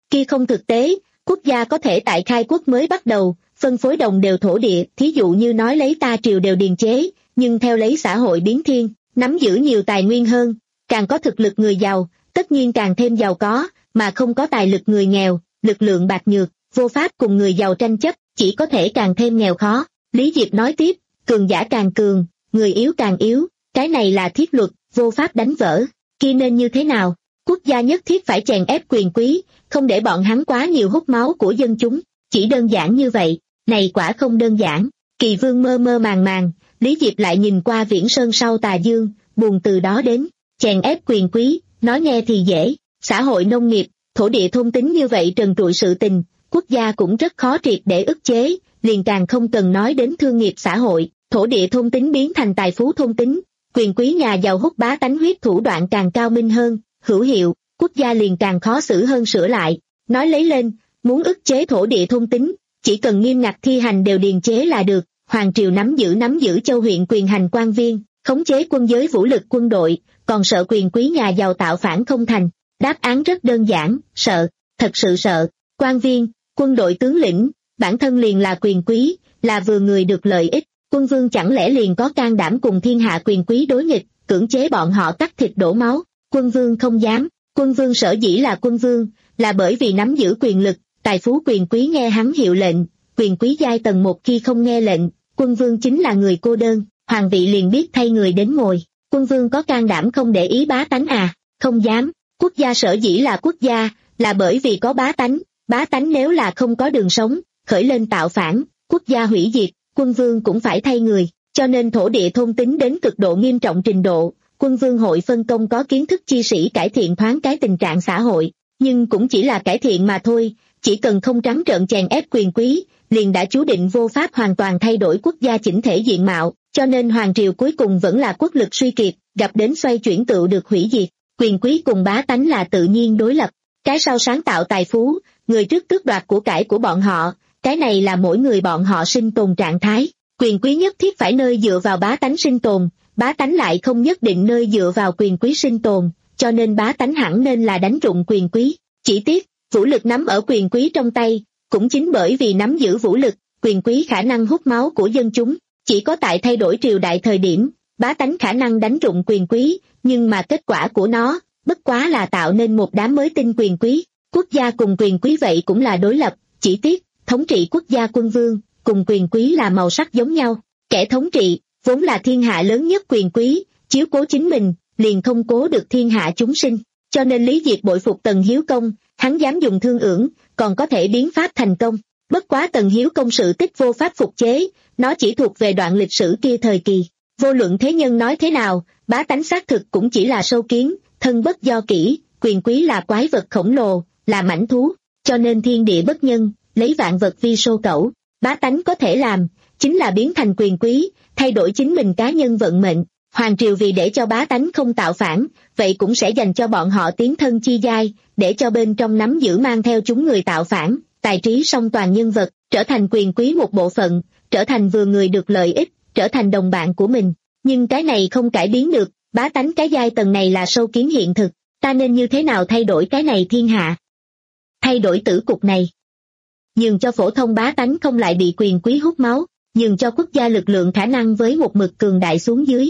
Kia không thực tế, quốc gia có thể tại khai quốc mới bắt đầu, phân phối đồng đều thổ địa, thí dụ như nói lấy ta triều đều điền chế, nhưng theo lấy xã hội biến thiên, nắm giữ nhiều tài nguyên hơn, càng có thực lực người giàu, tất nhiên càng thêm giàu có, mà không có tài lực người nghèo, lực lượng bạc nhược, vô pháp cùng người giàu tranh chấp, chỉ có thể càng thêm nghèo khó. Lý Diệp nói tiếp, cường giả càng cường, người yếu càng yếu, cái này là thiết luật, vô pháp đánh vỡ. Kia nên như thế nào? Quốc gia nhất thiết phải chèn ép quyền quý, không để bọn hắn quá nhiều hút máu của dân chúng, chỉ đơn giản như vậy, này quả không đơn giản. Kỳ Vương mơ mơ màng màng, Lý Diệp lại nhìn qua Viễn Sơn sau tà dương, buồn từ đó đến, chèn ép quyền quý, nói nghe thì dễ, xã hội nông nghiệp, thổ địa thôn tính như vậy trần trụi sự tình, quốc gia cũng rất khó triệt để ức chế, liền càng không cần nói đến thương nghiệp xã hội, thổ địa thôn tính biến thành tài phú thôn tính, quyền quý nhà giàu hút bá tánh huyết thủ đoạn càng cao minh hơn, hữu hiệu, quốc gia liền càng khó xử hơn sửa lại. Nói lấy lên, muốn ức chế thổ địa thôn tính, chỉ cần nghiêm ngặt thi hành đều điền chế là được, hoàng triều nắm giữ nắm giữ châu huyện quyền hành quan viên, khống chế quân giới vũ lực quân đội, còn sợ quyền quý nhà giàu tạo phản không thành. Đáp án rất đơn giản, sợ, thật sự sợ. Quan viên, quân đội tướng lĩnh, bản thân liền là quyền quý, là vừa người được lợi ích, quân vương chẳng lẽ liền có can đảm cùng thiên hạ quyền quý đối nghịch, cưỡng chế bọn họ cắt thịt đổ máu. Quân vương không dám, quân vương sở dĩ là quân vương, là bởi vì nắm giữ quyền lực, tài phú quyền quý nghe hắn hiệu lệnh, quyền quý giai tầng một khi không nghe lệnh, quân vương chính là người cô đơn, hoàng vị liền biết thay người đến ngồi. Quân vương có can đảm không để ý bá tánh à? Không dám. Quốc gia sở dĩ là quốc gia, là bởi vì có bá tánh, bá tánh nếu là không có đường sống, khởi lên tạo phản, quốc gia hủy diệt, quân vương cũng phải thay người, cho nên thổ địa thôn tính đến cực độ nghiêm trọng trình độ, quân vương hội phân công có kiến thức chi sĩ cải thiện thoáng cái tình trạng xã hội, nhưng cũng chỉ là cải thiện mà thôi, chỉ cần không trắng trợn chèn ép quyền quý, liền đã chú định vô pháp hoàn toàn thay đổi quốc gia chỉnh thể diện mạo, cho nên hoàng triều cuối cùng vẫn là quốc lực suy kiệt, gặp đến xoay chuyển tựu được hủy diệt. Quyền quý cùng bá tánh là tự nhiên đối lập, cái sau sáng tạo tài phú, người trước tước đoạt của cải của bọn họ, cái này là mỗi người bọn họ sinh tồn trạng thái. Quyền quý nhất thiết phải nơi dựa vào bá tánh sinh tồn, bá tánh lại không nhất định nơi dựa vào quyền quý sinh tồn, cho nên bá tánh hẳn nên là đánh trụng quyền quý. Chỉ tiếc, vũ lực nắm ở quyền quý trong tay, cũng chính bởi vì nắm giữ vũ lực, quyền quý khả năng hút máu của dân chúng, chỉ có tại thay đổi triều đại thời điểm, bá tánh khả năng đánh trụng quyền quý, nhưng mà kết quả của nó, bất quá là tạo nên một đám mới tinh quyền quý. Quốc gia cùng quyền quý vậy cũng là đối lập, chỉ tiếc, thống trị quốc gia quân vương, cùng quyền quý là màu sắc giống nhau. Kẻ thống trị, vốn là thiên hạ lớn nhất quyền quý, chiếu cố chính mình, liền không cố được thiên hạ chúng sinh. Cho nên Lý Diệp bội phục Tần Hiếu Công, hắn dám dùng thương ưởng, còn có thể biến pháp thành công. Bất quá Tần Hiếu Công sự tích vô pháp phục chế, nó chỉ thuộc về đoạn lịch sử kia thời kỳ. Vô luận thế nhân nói thế nào, bá tánh xác thực cũng chỉ là sâu kiến, thân bất do kỷ, quyền quý là quái vật khổng lồ, là mãnh thú, cho nên thiên địa bất nhân, lấy vạn vật vi sô cẩu. Bá tánh có thể làm, chính là biến thành quyền quý, thay đổi chính mình cá nhân vận mệnh. Hoàng triều vì để cho bá tánh không tạo phản, vậy cũng sẽ dành cho bọn họ tiến thân chi giai, để cho bên trong nắm giữ mang theo chúng người tạo phản, tài trí song toàn nhân vật, trở thành quyền quý một bộ phận, trở thành vừa người được lợi ích, trở thành đồng bạn của mình. Nhưng cái này không cải biến được, bá tánh cái giai tầng này là sâu kiến hiện thực, ta nên như thế nào thay đổi cái này thiên hạ? Thay đổi tử cục này. Nhường cho phổ thông bá tánh không lại bị quyền quý hút máu, nhường cho quốc gia lực lượng khả năng với một mực cường đại xuống dưới.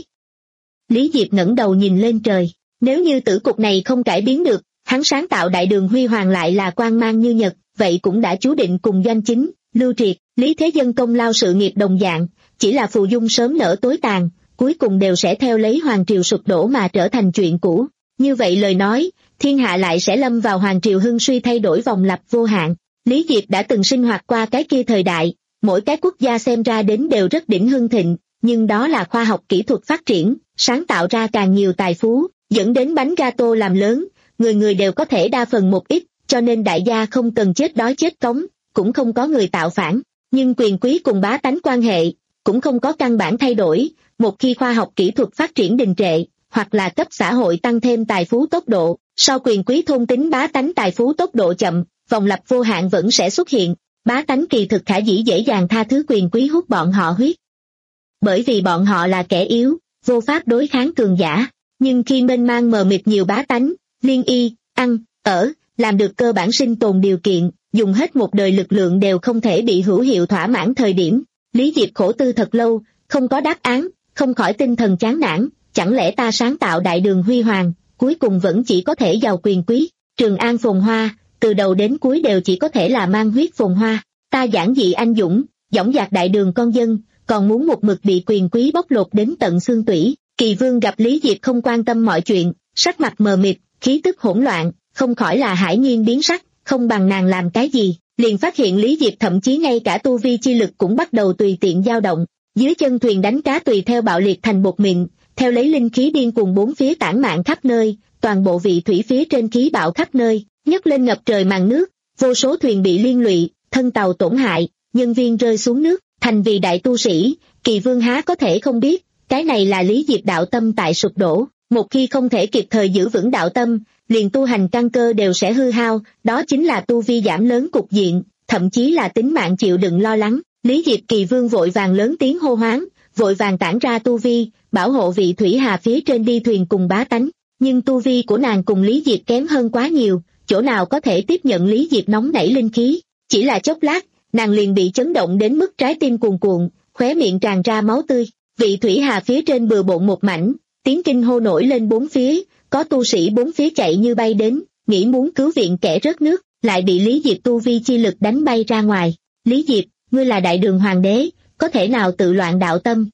Lý Diệp ngẩng đầu nhìn lên trời, nếu như tử cục này không cải biến được, hắn sáng tạo đại đường huy hoàng lại là quang mang như nhật, vậy cũng đã chú định cùng Doanh Chính, Lưu Triệt, Lý Thế Dân công lao sự nghiệp đồng dạng, chỉ là phù dung sớm nở tối tàn, cuối cùng đều sẽ theo lấy hoàng triều sụp đổ mà trở thành chuyện cũ. Như vậy lời nói, thiên hạ lại sẽ lâm vào hoàng triều hưng suy thay đổi vòng lặp vô hạn. Lý Diệp đã từng sinh hoạt qua cái kia thời đại, mỗi cái quốc gia xem ra đến đều rất đỉnh hưng thịnh, nhưng đó là khoa học kỹ thuật phát triển, sáng tạo ra càng nhiều tài phú, dẫn đến bánh gato làm lớn, người người đều có thể đa phần một ít, cho nên đại gia không cần chết đói chết cống, cũng không có người tạo phản, nhưng quyền quý cùng bá tánh quan hệ, cũng không có căn bản thay đổi, một khi khoa học kỹ thuật phát triển đình trệ, hoặc là cấp xã hội tăng thêm tài phú tốc độ, sau quyền quý thôn tính bá tánh tài phú tốc độ chậm, vòng lặp vô hạn vẫn sẽ xuất hiện, bá tánh kỳ thực khả dĩ dễ dàng tha thứ quyền quý hút bọn họ huyết. Bởi vì bọn họ là kẻ yếu, vô pháp đối kháng cường giả, nhưng khi mênh mang mờ mịt nhiều bá tánh, liên y, ăn, ở, làm được cơ bản sinh tồn điều kiện, dùng hết một đời lực lượng đều không thể bị hữu hiệu thỏa mãn thời điểm. Lý Diệp khổ tư thật lâu, không có đáp án, không khỏi tinh thần chán nản, chẳng lẽ ta sáng tạo đại đường huy hoàng, cuối cùng vẫn chỉ có thể giàu quyền quý, Trường An phồn hoa, từ đầu đến cuối đều chỉ có thể là mang huyết phồn hoa. Ta giản dị anh dũng, dõng dạc đại đường con dân, còn muốn một mực bị quyền quý bóc lột đến tận xương tủy. Kỳ Vương gặp Lý Diệp không quan tâm mọi chuyện, sắc mặt mờ mịt, khí tức hỗn loạn, không khỏi là hải nhiên biến sắc, không bằng nàng làm cái gì, liền phát hiện Lý Diệp thậm chí ngay cả tu vi chi lực cũng bắt đầu tùy tiện dao động, dưới chân thuyền đánh cá tùy theo bạo liệt thành bột mịn, theo lấy linh khí điên cuồng bốn phía tản mạn khắp nơi, toàn bộ vị thủy phía trên khí bạo khắp nơi, nhấc lên ngập trời màn nước, vô số thuyền bị liên lụy, thân tàu tổn hại, nhân viên rơi xuống nước, thành vì đại tu sĩ. Kỳ Vương há có thể không biết, cái này là Lý Diệp đạo tâm tại sụp đổ, một khi không thể kịp thời giữ vững đạo tâm, liền tu hành căn cơ đều sẽ hư hao, đó chính là tu vi giảm lớn cục diện, thậm chí là tính mạng chịu đựng lo lắng. Lý Diệp Kỳ Vương vội vàng lớn tiếng hô hoán, vội vàng tản ra tu vi, bảo hộ vị thủy hà phía trên đi thuyền cùng bá tánh, nhưng tu vi của nàng cùng Lý Diệp kém hơn quá nhiều, chỗ nào có thể tiếp nhận Lý Diệp nóng nảy linh khí, chỉ là chốc lát, nàng liền bị chấn động đến mức trái tim cuồn cuộn, khóe miệng tràn ra máu tươi, vị thủy hà phía trên bừa bộn một mảnh, tiếng kinh hô nổi lên bốn phía, có tu sĩ bốn phía chạy như bay đến, nghĩ muốn cứu viện kẻ rớt nước, lại bị Lý Diệp tu vi chi lực đánh bay ra ngoài. Lý Diệp, ngươi là đại đường hoàng đế, có thể nào tự loạn đạo tâm?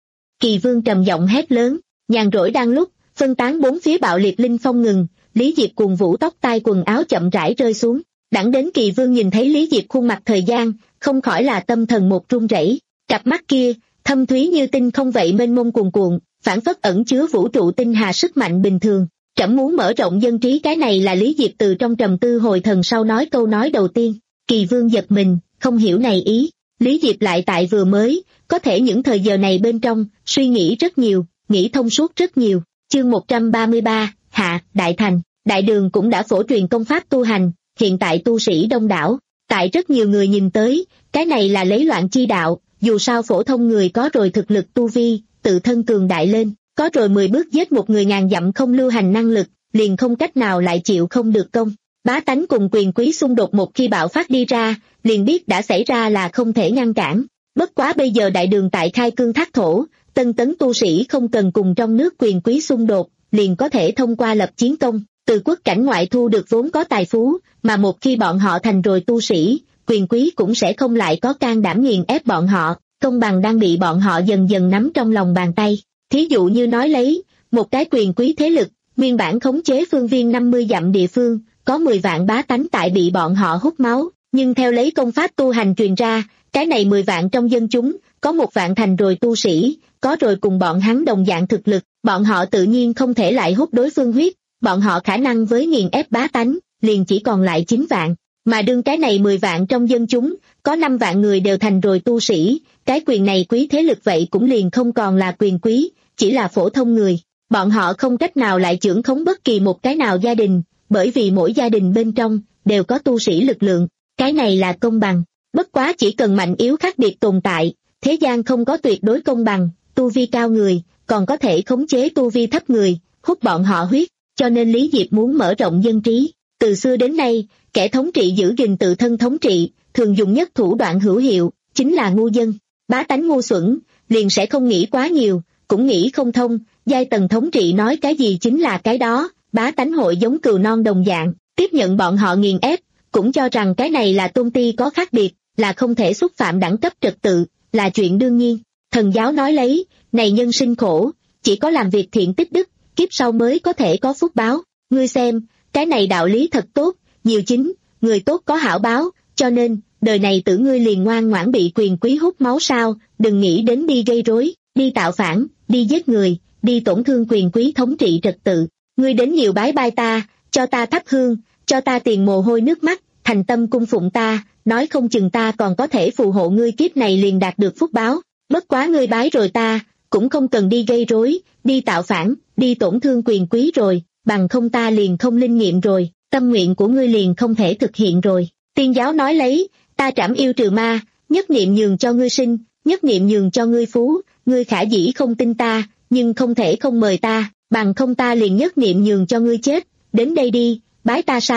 Kỳ Vương trầm giọng hét lớn, nhàn rỗi đang lúc, phân tán bốn phía bạo liệt linh phong ngừng, Lý Diệp cuồng vũ tóc tai quần áo chậm rãi rơi xuống, đẳng đến Kỳ Vương nhìn thấy Lý Diệp khuôn mặt thời gian, không khỏi là tâm thần một run rẩy, cặp mắt kia, thâm thúy như tinh không vậy mênh mông cuồn cuộn, phản phất ẩn chứa vũ trụ tinh hà sức mạnh bình thường. Trẫm muốn mở rộng dân trí, cái này là Lý Diệp từ trong trầm tư hồi thần sau nói câu nói đầu tiên. Kỳ Vương giật mình, không hiểu này ý. Lý Diệp lại tại vừa mới, có thể những thời giờ này bên trong, suy nghĩ rất nhiều, nghĩ thông suốt rất nhiều. Chương một trăm ba mươi ba, Hạ, Đại Thành, Đại Đường cũng đã phổ truyền công pháp tu hành, hiện tại tu sĩ đông đảo. Tại rất nhiều người nhìn tới, cái này là lấy loạn chi đạo, dù sao phổ thông người có rồi thực lực tu vi, tự thân cường đại lên, có rồi mười bước giết một người ngàn dặm không lưu hành năng lực, liền không cách nào lại chịu không được công. Bá tánh cùng quyền quý xung đột một khi bạo phát đi ra, liền biết đã xảy ra là không thể ngăn cản. Bất quá bây giờ đại đường tại khai cương thác thổ, tân tấn tu sĩ không cần cùng trong nước quyền quý xung đột, liền có thể thông qua lập chiến công, từ quốc cảnh ngoại thu được vốn có tài phú, mà một khi bọn họ thành rồi tu sĩ, quyền quý cũng sẽ không lại có can đảm nghiền ép bọn họ, công bằng đang bị bọn họ dần dần nắm trong lòng bàn tay. Thí dụ như nói lấy, một cái quyền quý thế lực, nguyên bản khống chế phương viên năm mươi dặm địa phương, có mười vạn bá tánh tại bị bọn họ hút máu, nhưng theo lấy công pháp tu hành truyền ra, cái này mười vạn trong dân chúng, có một vạn thành rồi tu sĩ, có rồi cùng bọn hắn đồng dạng thực lực, bọn họ tự nhiên không thể lại hút đối phương huyết, bọn họ khả năng với nghiền ép bá tánh, liền chỉ còn lại chín vạn. Mà đương cái này mười vạn trong dân chúng, có năm vạn người đều thành rồi tu sĩ, cái quyền này quý thế lực vậy cũng liền không còn là quyền quý, chỉ là phổ thông người. Bọn họ không cách nào lại trưởng khống bất kỳ một cái nào gia đình, bởi vì mỗi gia đình bên trong, đều có tu sĩ lực lượng, cái này là công bằng. Bất quá chỉ cần mạnh yếu khác biệt tồn tại, thế gian không có tuyệt đối công bằng, tu vi cao người, còn có thể khống chế tu vi thấp người, hút bọn họ huyết, cho nên Lý Diệp muốn mở rộng dân trí. Từ xưa đến nay, kẻ thống trị giữ gìn tự thân thống trị, thường dùng nhất thủ đoạn hữu hiệu, chính là ngu dân. Bá tánh ngu xuẩn, liền sẽ không nghĩ quá nhiều, cũng nghĩ không thông, giai tầng thống trị nói cái gì chính là cái đó, bá tánh hội giống cừu non đồng dạng, tiếp nhận bọn họ nghiền ép, cũng cho rằng cái này là tôn ti có khác biệt, là không thể xúc phạm đẳng cấp trật tự, là chuyện đương nhiên. Thần giáo nói lấy, này nhân sinh khổ, chỉ có làm việc thiện tích đức, kiếp sau mới có thể có phúc báo. Ngươi xem, cái này đạo lý thật tốt, nhiều chính, người tốt có hảo báo, cho nên, đời này tử ngươi liền ngoan ngoãn bị quyền quý hút máu sao, đừng nghĩ đến đi gây rối, đi tạo phản, đi giết người, đi tổn thương quyền quý thống trị trật tự. Ngươi đến nhiều bái bai ta, cho ta thắp hương, cho ta tiền mồ hôi nước mắt, thành tâm cung phụng ta, nói không chừng ta còn có thể phù hộ ngươi kiếp này liền đạt được phúc báo. Bất quá ngươi bái rồi ta, cũng không cần đi gây rối, đi tạo phản, đi tổn thương quyền quý rồi, bằng không ta liền không linh nghiệm rồi, tâm nguyện của ngươi liền không thể thực hiện rồi. Tiên giáo nói lấy, ta trảm yêu trừ ma, nhất niệm nhường cho ngươi sinh, nhất niệm nhường cho ngươi phú, ngươi khả dĩ không tin ta, nhưng không thể không mời ta, bằng không ta liền nhất niệm nhường cho ngươi chết, đến đây đi, bái ta sao,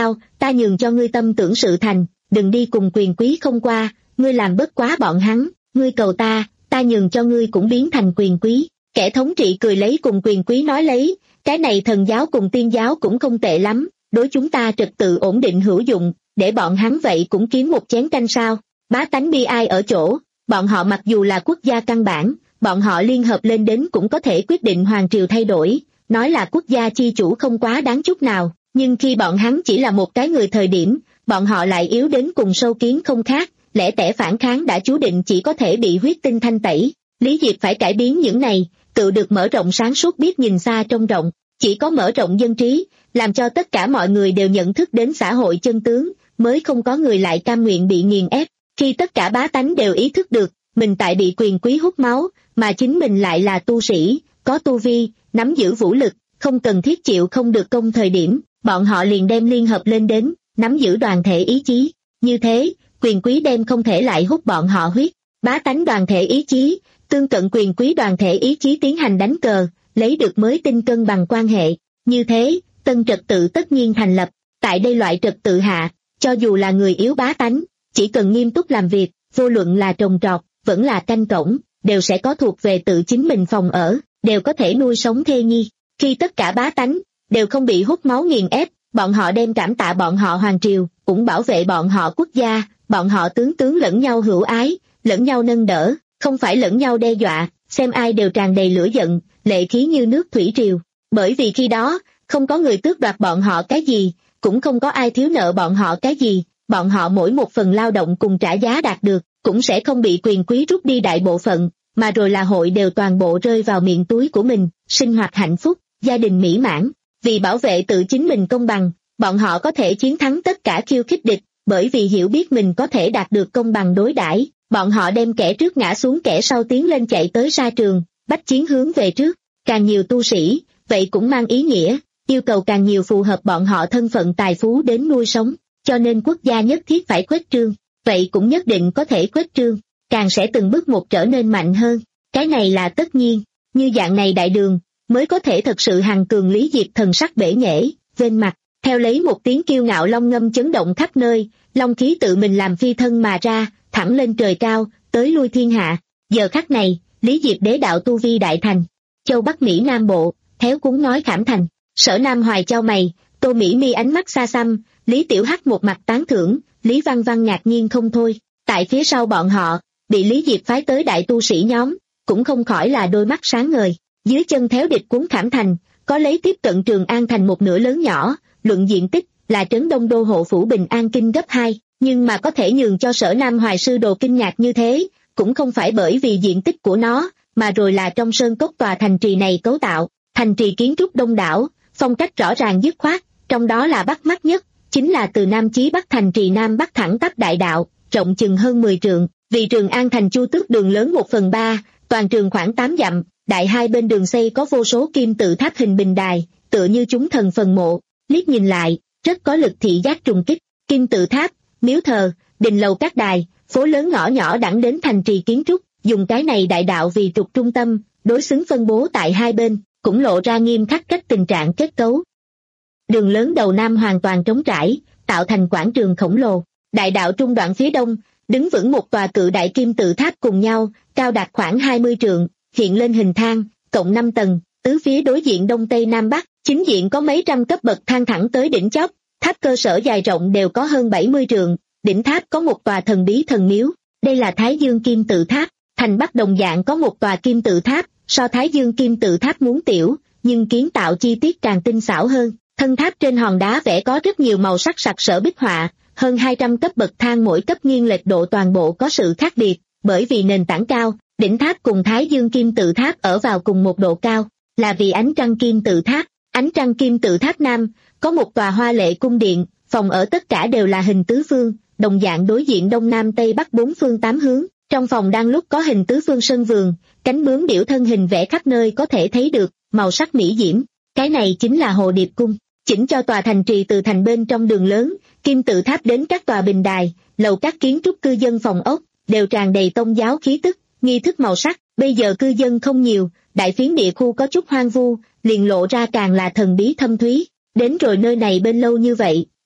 ta nhường cho ngươi tâm tưởng sự thành, đừng đi cùng quyền quý không qua, ngươi làm bất quá bọn hắn, ngươi cầu ta, ta nhường cho ngươi cũng biến thành quyền quý. Kẻ thống trị cười lấy cùng quyền quý nói lấy, cái này thần giáo cùng tiên giáo cũng không tệ lắm, đối chúng ta trật tự ổn định hữu dụng, để bọn hắn vậy cũng kiếm một chén canh sao. Bá tánh bi ai ở chỗ, bọn họ mặc dù là quốc gia căn bản, bọn họ liên hợp lên đến cũng có thể quyết định hoàng triều thay đổi, nói là quốc gia chi chủ không quá đáng chút nào, nhưng khi bọn hắn chỉ là một cái người thời điểm, bọn họ lại yếu đến cùng sâu kiến không khác, lẻ tẻ phản kháng đã chú định chỉ có thể bị huyết tinh thanh tẩy. Lý Diệp phải cải biến những này, tự được mở rộng sáng suốt biết nhìn xa trông rộng, chỉ có mở rộng dân trí, làm cho tất cả mọi người đều nhận thức đến xã hội chân tướng, mới không có người lại cam nguyện bị nghiền ép. Khi tất cả bá tánh đều ý thức được, mình tại bị quyền quý hút máu, mà chính mình lại là tu sĩ, có tu vi, nắm giữ vũ lực, không cần thiết chịu không được công thời điểm, bọn họ liền đem liên hợp lên đến, nắm giữ đoàn thể ý chí. Như thế, quyền quý đem không thể lại hút bọn họ huyết, bá tánh đoàn thể ý chí, tương cận quyền quý đoàn thể ý chí tiến hành đánh cờ, lấy được mới tinh cân bằng quan hệ. Như thế, tân trật tự tất nhiên thành lập, tại đây loại trật tự hạ, cho dù là người yếu bá tánh, chỉ cần nghiêm túc làm việc, vô luận là trồng trọt, vẫn là canh cổng, đều sẽ có thuộc về tự chính mình phòng ở, đều có thể nuôi sống thê nhi. Khi tất cả bá tánh, đều không bị hút máu nghiền ép, bọn họ đem cảm tạ bọn họ hoàng triều, cũng bảo vệ bọn họ quốc gia, bọn họ tướng tướng lẫn nhau hữu ái, lẫn nhau nâng đỡ, không phải lẫn nhau đe dọa, xem ai đều tràn đầy lửa giận, lệ khí như nước thủy triều. Bởi vì khi đó, không có người tước đoạt bọn họ cái gì, cũng không có ai thiếu nợ bọn họ cái gì, bọn họ mỗi một phần lao động cùng trả giá đạt được, cũng sẽ không bị quyền quý rút đi đại bộ phận, mà rồi là hội đều toàn bộ rơi vào miệng túi của mình, sinh hoạt hạnh phúc, gia đình mỹ mãn. Vì bảo vệ tự chính mình công bằng, bọn họ có thể chiến thắng tất cả khiêu khích địch, bởi vì hiểu biết mình có thể đạt được công bằng đối đãi, bọn họ đem kẻ trước ngã xuống kẻ sau tiến lên chạy tới sa trường, bách chiến hướng về trước. Càng nhiều tu sĩ, vậy cũng mang ý nghĩa, yêu cầu càng nhiều phù hợp bọn họ thân phận tài phú đến nuôi sống, cho nên quốc gia nhất thiết phải khuếch trương, vậy cũng nhất định có thể khuếch trương, càng sẽ từng bước một trở nên mạnh hơn, cái này là tất nhiên, như dạng này đại đường, mới có thể thật sự hằng cường. Lý Diệp thần sắc bể nhễ, vênh mặt, theo lấy một tiếng kiêu ngạo long ngâm chấn động khắp nơi, long khí tự mình làm phi thân mà ra, thẳng lên trời cao, tới lui thiên hạ. Giờ khắc này, Lý Diệp đế đạo tu vi đại thành, châu Bắc Mỹ Nam Bộ, Héo Cúng nói khảm thành, Sở Nam Hoài trao mày, Tô Mỹ Mi ánh mắt xa xăm, Lý Tiểu Hắc một mặt tán thưởng, Lý Văn Văn ngạc nhiên không thôi. Tại phía sau bọn họ, bị Lý Diệp phái tới đại tu sĩ nhóm, cũng không khỏi là đôi mắt sáng ngời. Dưới chân Théo địch cuốn khảm thành, có lấy tiếp cận Trường An thành một nửa lớn nhỏ, luận diện tích là trấn Đông Đô hộ phủ Bình An Kinh gấp hai, nhưng mà có thể nhường cho Sở Nam Hoài sư đồ kinh ngạc như thế, cũng không phải bởi vì diện tích của nó, mà rồi là trong sơn cốc tòa thành trì này cấu tạo. Thành trì kiến trúc đông đảo, phong cách rõ ràng dứt khoát, trong đó là bắt mắt nhất, chính là từ Nam chí Bắc thành trì Nam Bắc thẳng tắp đại đạo, rộng chừng hơn mười trượng, vì Trường An thành chu tước đường lớn một phần ba, toàn trường khoảng tám dặm, đại hai bên đường xây có vô số kim tự tháp hình bình đài, tựa như chúng thần phần mộ, liếc nhìn lại, rất có lực thị giác trùng kích. Kim tự tháp, miếu thờ, đình lầu các đài, phố lớn ngõ nhỏ đẳng đến thành trì kiến trúc, dùng cái này đại đạo vì trục trung tâm, đối xứng phân bố tại hai bên, cũng lộ ra nghiêm khắc cách tình trạng kết cấu. Đường lớn đầu Nam hoàn toàn trống trải, tạo thành quảng trường khổng lồ. Đại đạo trung đoạn phía đông, đứng vững một tòa cự đại kim tự tháp cùng nhau, cao đạt khoảng hai mươi trượng, hiện lên hình thang, cộng năm tầng, tứ phía đối diện đông tây nam bắc, chính diện có mấy trăm cấp bậc thang thẳng tới đỉnh chóp, tháp cơ sở dài rộng đều có hơn bảy mươi trượng, đỉnh tháp có một tòa thần bí thần miếu, đây là Thái Dương Kim Tự Tháp. Thành Bắc đồng dạng có một tòa kim tự tháp, so Thái Dương Kim Tự Tháp muốn tiểu, nhưng kiến tạo chi tiết càng tinh xảo hơn. Thân tháp trên hòn đá vẽ có rất nhiều màu sắc sặc sỡ bích họa, hơn hai trăm cấp bậc thang mỗi cấp nghiêng lệch độ toàn bộ có sự khác biệt, bởi vì nền tảng cao, đỉnh tháp cùng Thái Dương Kim Tự Tháp ở vào cùng một độ cao, là vì ánh trăng kim tự tháp. Ánh trăng kim tự tháp Nam, có một tòa hoa lệ cung điện, phòng ở tất cả đều là hình tứ phương, đồng dạng đối diện đông nam tây bắc bốn phương tám hướng. Trong phòng đang lúc có hình tứ phương sân vườn, cánh bướm điểu thân hình vẽ khắp nơi có thể thấy được, màu sắc mỹ diễm. Cái này chính là Hồ Điệp Cung, chỉnh cho tòa thành trì từ thành bên trong đường lớn, kim tự tháp đến các tòa bình đài, lầu các kiến trúc cư dân phòng ốc, đều tràn đầy tôn giáo khí tức, nghi thức màu sắc. Bây giờ cư dân không nhiều, đại phiến địa khu có chút hoang vu, liền lộ ra càng là thần bí thâm thúy. Đến rồi nơi này bên lâu như vậy,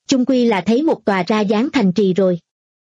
chung quy là thấy một tòa ra dáng thành trì rồi.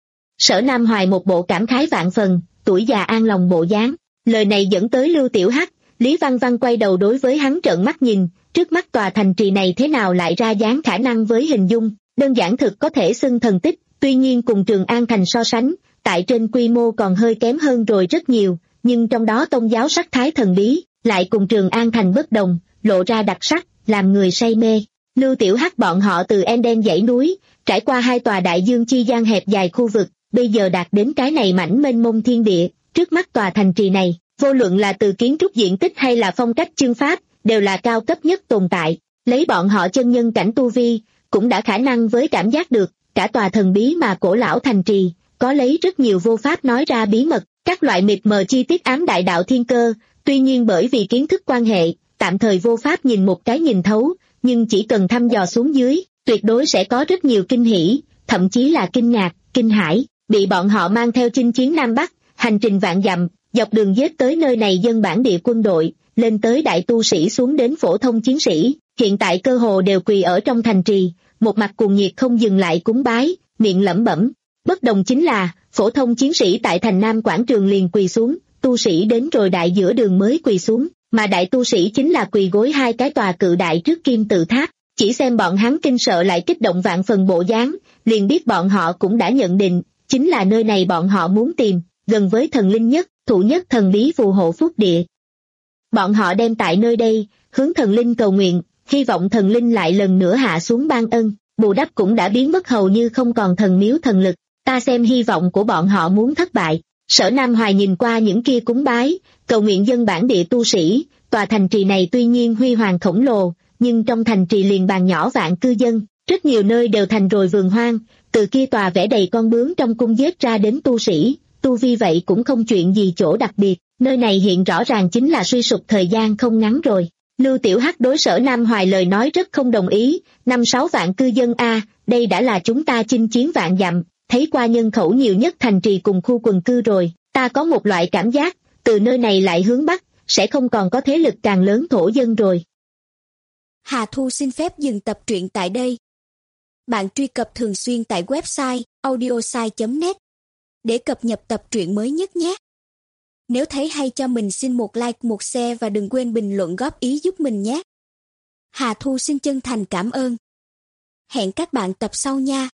Sở Nam Hoài một bộ cảm khái vạn phần, tuổi già an lòng bộ dáng. Lời này dẫn tới Lưu Tiểu Hắc, Lý Văn Văn quay đầu đối với hắn trợn mắt nhìn, trước mắt tòa thành trì này thế nào lại ra dáng khả năng với hình dung, đơn giản thực có thể xưng thần tích, tuy nhiên cùng Trường An Thành so sánh, tại trên quy mô còn hơi kém hơn rồi rất nhiều, nhưng trong đó tôn giáo sắc thái thần bí, lại cùng Trường An Thành bất đồng, lộ ra đặc sắc, làm người say mê. Lưu Tiểu Hắc bọn họ từ Enden dãy núi, trải qua hai tòa đại dương chi gian hẹp dài khu vực, bây giờ đạt đến cái này mảnh mênh mông thiên địa, trước mắt tòa thành trì này, vô luận là từ kiến trúc diện tích hay là phong cách chương pháp, đều là cao cấp nhất tồn tại, lấy bọn họ chân nhân cảnh tu vi, cũng đã khả năng với cảm giác được, cả tòa thần bí mà cổ lão thành trì, có lấy rất nhiều vô pháp nói ra bí mật, các loại mịt mờ chi tiết ám đại đạo thiên cơ, tuy nhiên bởi vì kiến thức quan hệ, tạm thời vô pháp nhìn một cái nhìn thấu, nhưng chỉ cần thăm dò xuống dưới, tuyệt đối sẽ có rất nhiều kinh hỉ, thậm chí là kinh ngạc, kinh hãi, bị bọn họ mang theo chinh chiến Nam Bắc, hành trình vạn dặm, dọc đường giết tới nơi này dân bản địa quân đội, lên tới đại tu sĩ xuống đến phổ thông chiến sĩ, hiện tại cơ hồ đều quỳ ở trong thành trì, một mặt cuồng nhiệt không dừng lại cúng bái, miệng lẩm bẩm. Bất đồng chính là, phổ thông chiến sĩ tại thành Nam quảng trường liền quỳ xuống, tu sĩ đến rồi đại giữa đường mới quỳ xuống, mà đại tu sĩ chính là quỳ gối hai cái tòa cự đại trước kim tự tháp, chỉ xem bọn hắn kinh sợ lại kích động vạn phần bộ dáng, liền biết bọn họ cũng đã nhận định, chính là nơi này bọn họ muốn tìm, gần với thần linh nhất, thủ nhất thần bí phù hộ phúc địa. Bọn họ đem tại nơi đây, hướng thần linh cầu nguyện, hy vọng thần linh lại lần nữa hạ xuống ban ân, bù đắp cũng đã biến mất hầu như không còn thần miếu thần lực, ta xem hy vọng của bọn họ muốn thất bại. Sở Nam Hoài nhìn qua những kia cúng bái, cầu nguyện dân bản địa tu sĩ, tòa thành trì này tuy nhiên huy hoàng khổng lồ, nhưng trong thành trì liền bàn nhỏ vạn cư dân, rất nhiều nơi đều thành rồi vườn hoang, từ kia tòa vẽ đầy con bướm trong cung giết ra đến tu sĩ, tu vi vậy cũng không chuyện gì chỗ đặc biệt, nơi này hiện rõ ràng chính là suy sụp thời gian không ngắn rồi. Lưu Tiểu Hắc đối Sở Nam Hoài lời nói rất không đồng ý, năm sáu vạn cư dân a, đây đã là chúng ta chinh chiến vạn dặm, thấy qua nhân khẩu nhiều nhất thành trì cùng khu quần cư rồi, ta có một loại cảm giác, từ nơi này lại hướng Bắc, sẽ không còn có thế lực càng lớn thổ dân rồi. Hà Thu xin phép dừng tập truyện tại đây. Bạn truy cập thường xuyên tại website audiosai chấm net để cập nhật tập truyện mới nhất nhé. Nếu thấy hay cho mình xin một like, một share và đừng quên bình luận góp ý giúp mình nhé. Hà Thu xin chân thành cảm ơn. Hẹn các bạn tập sau nha.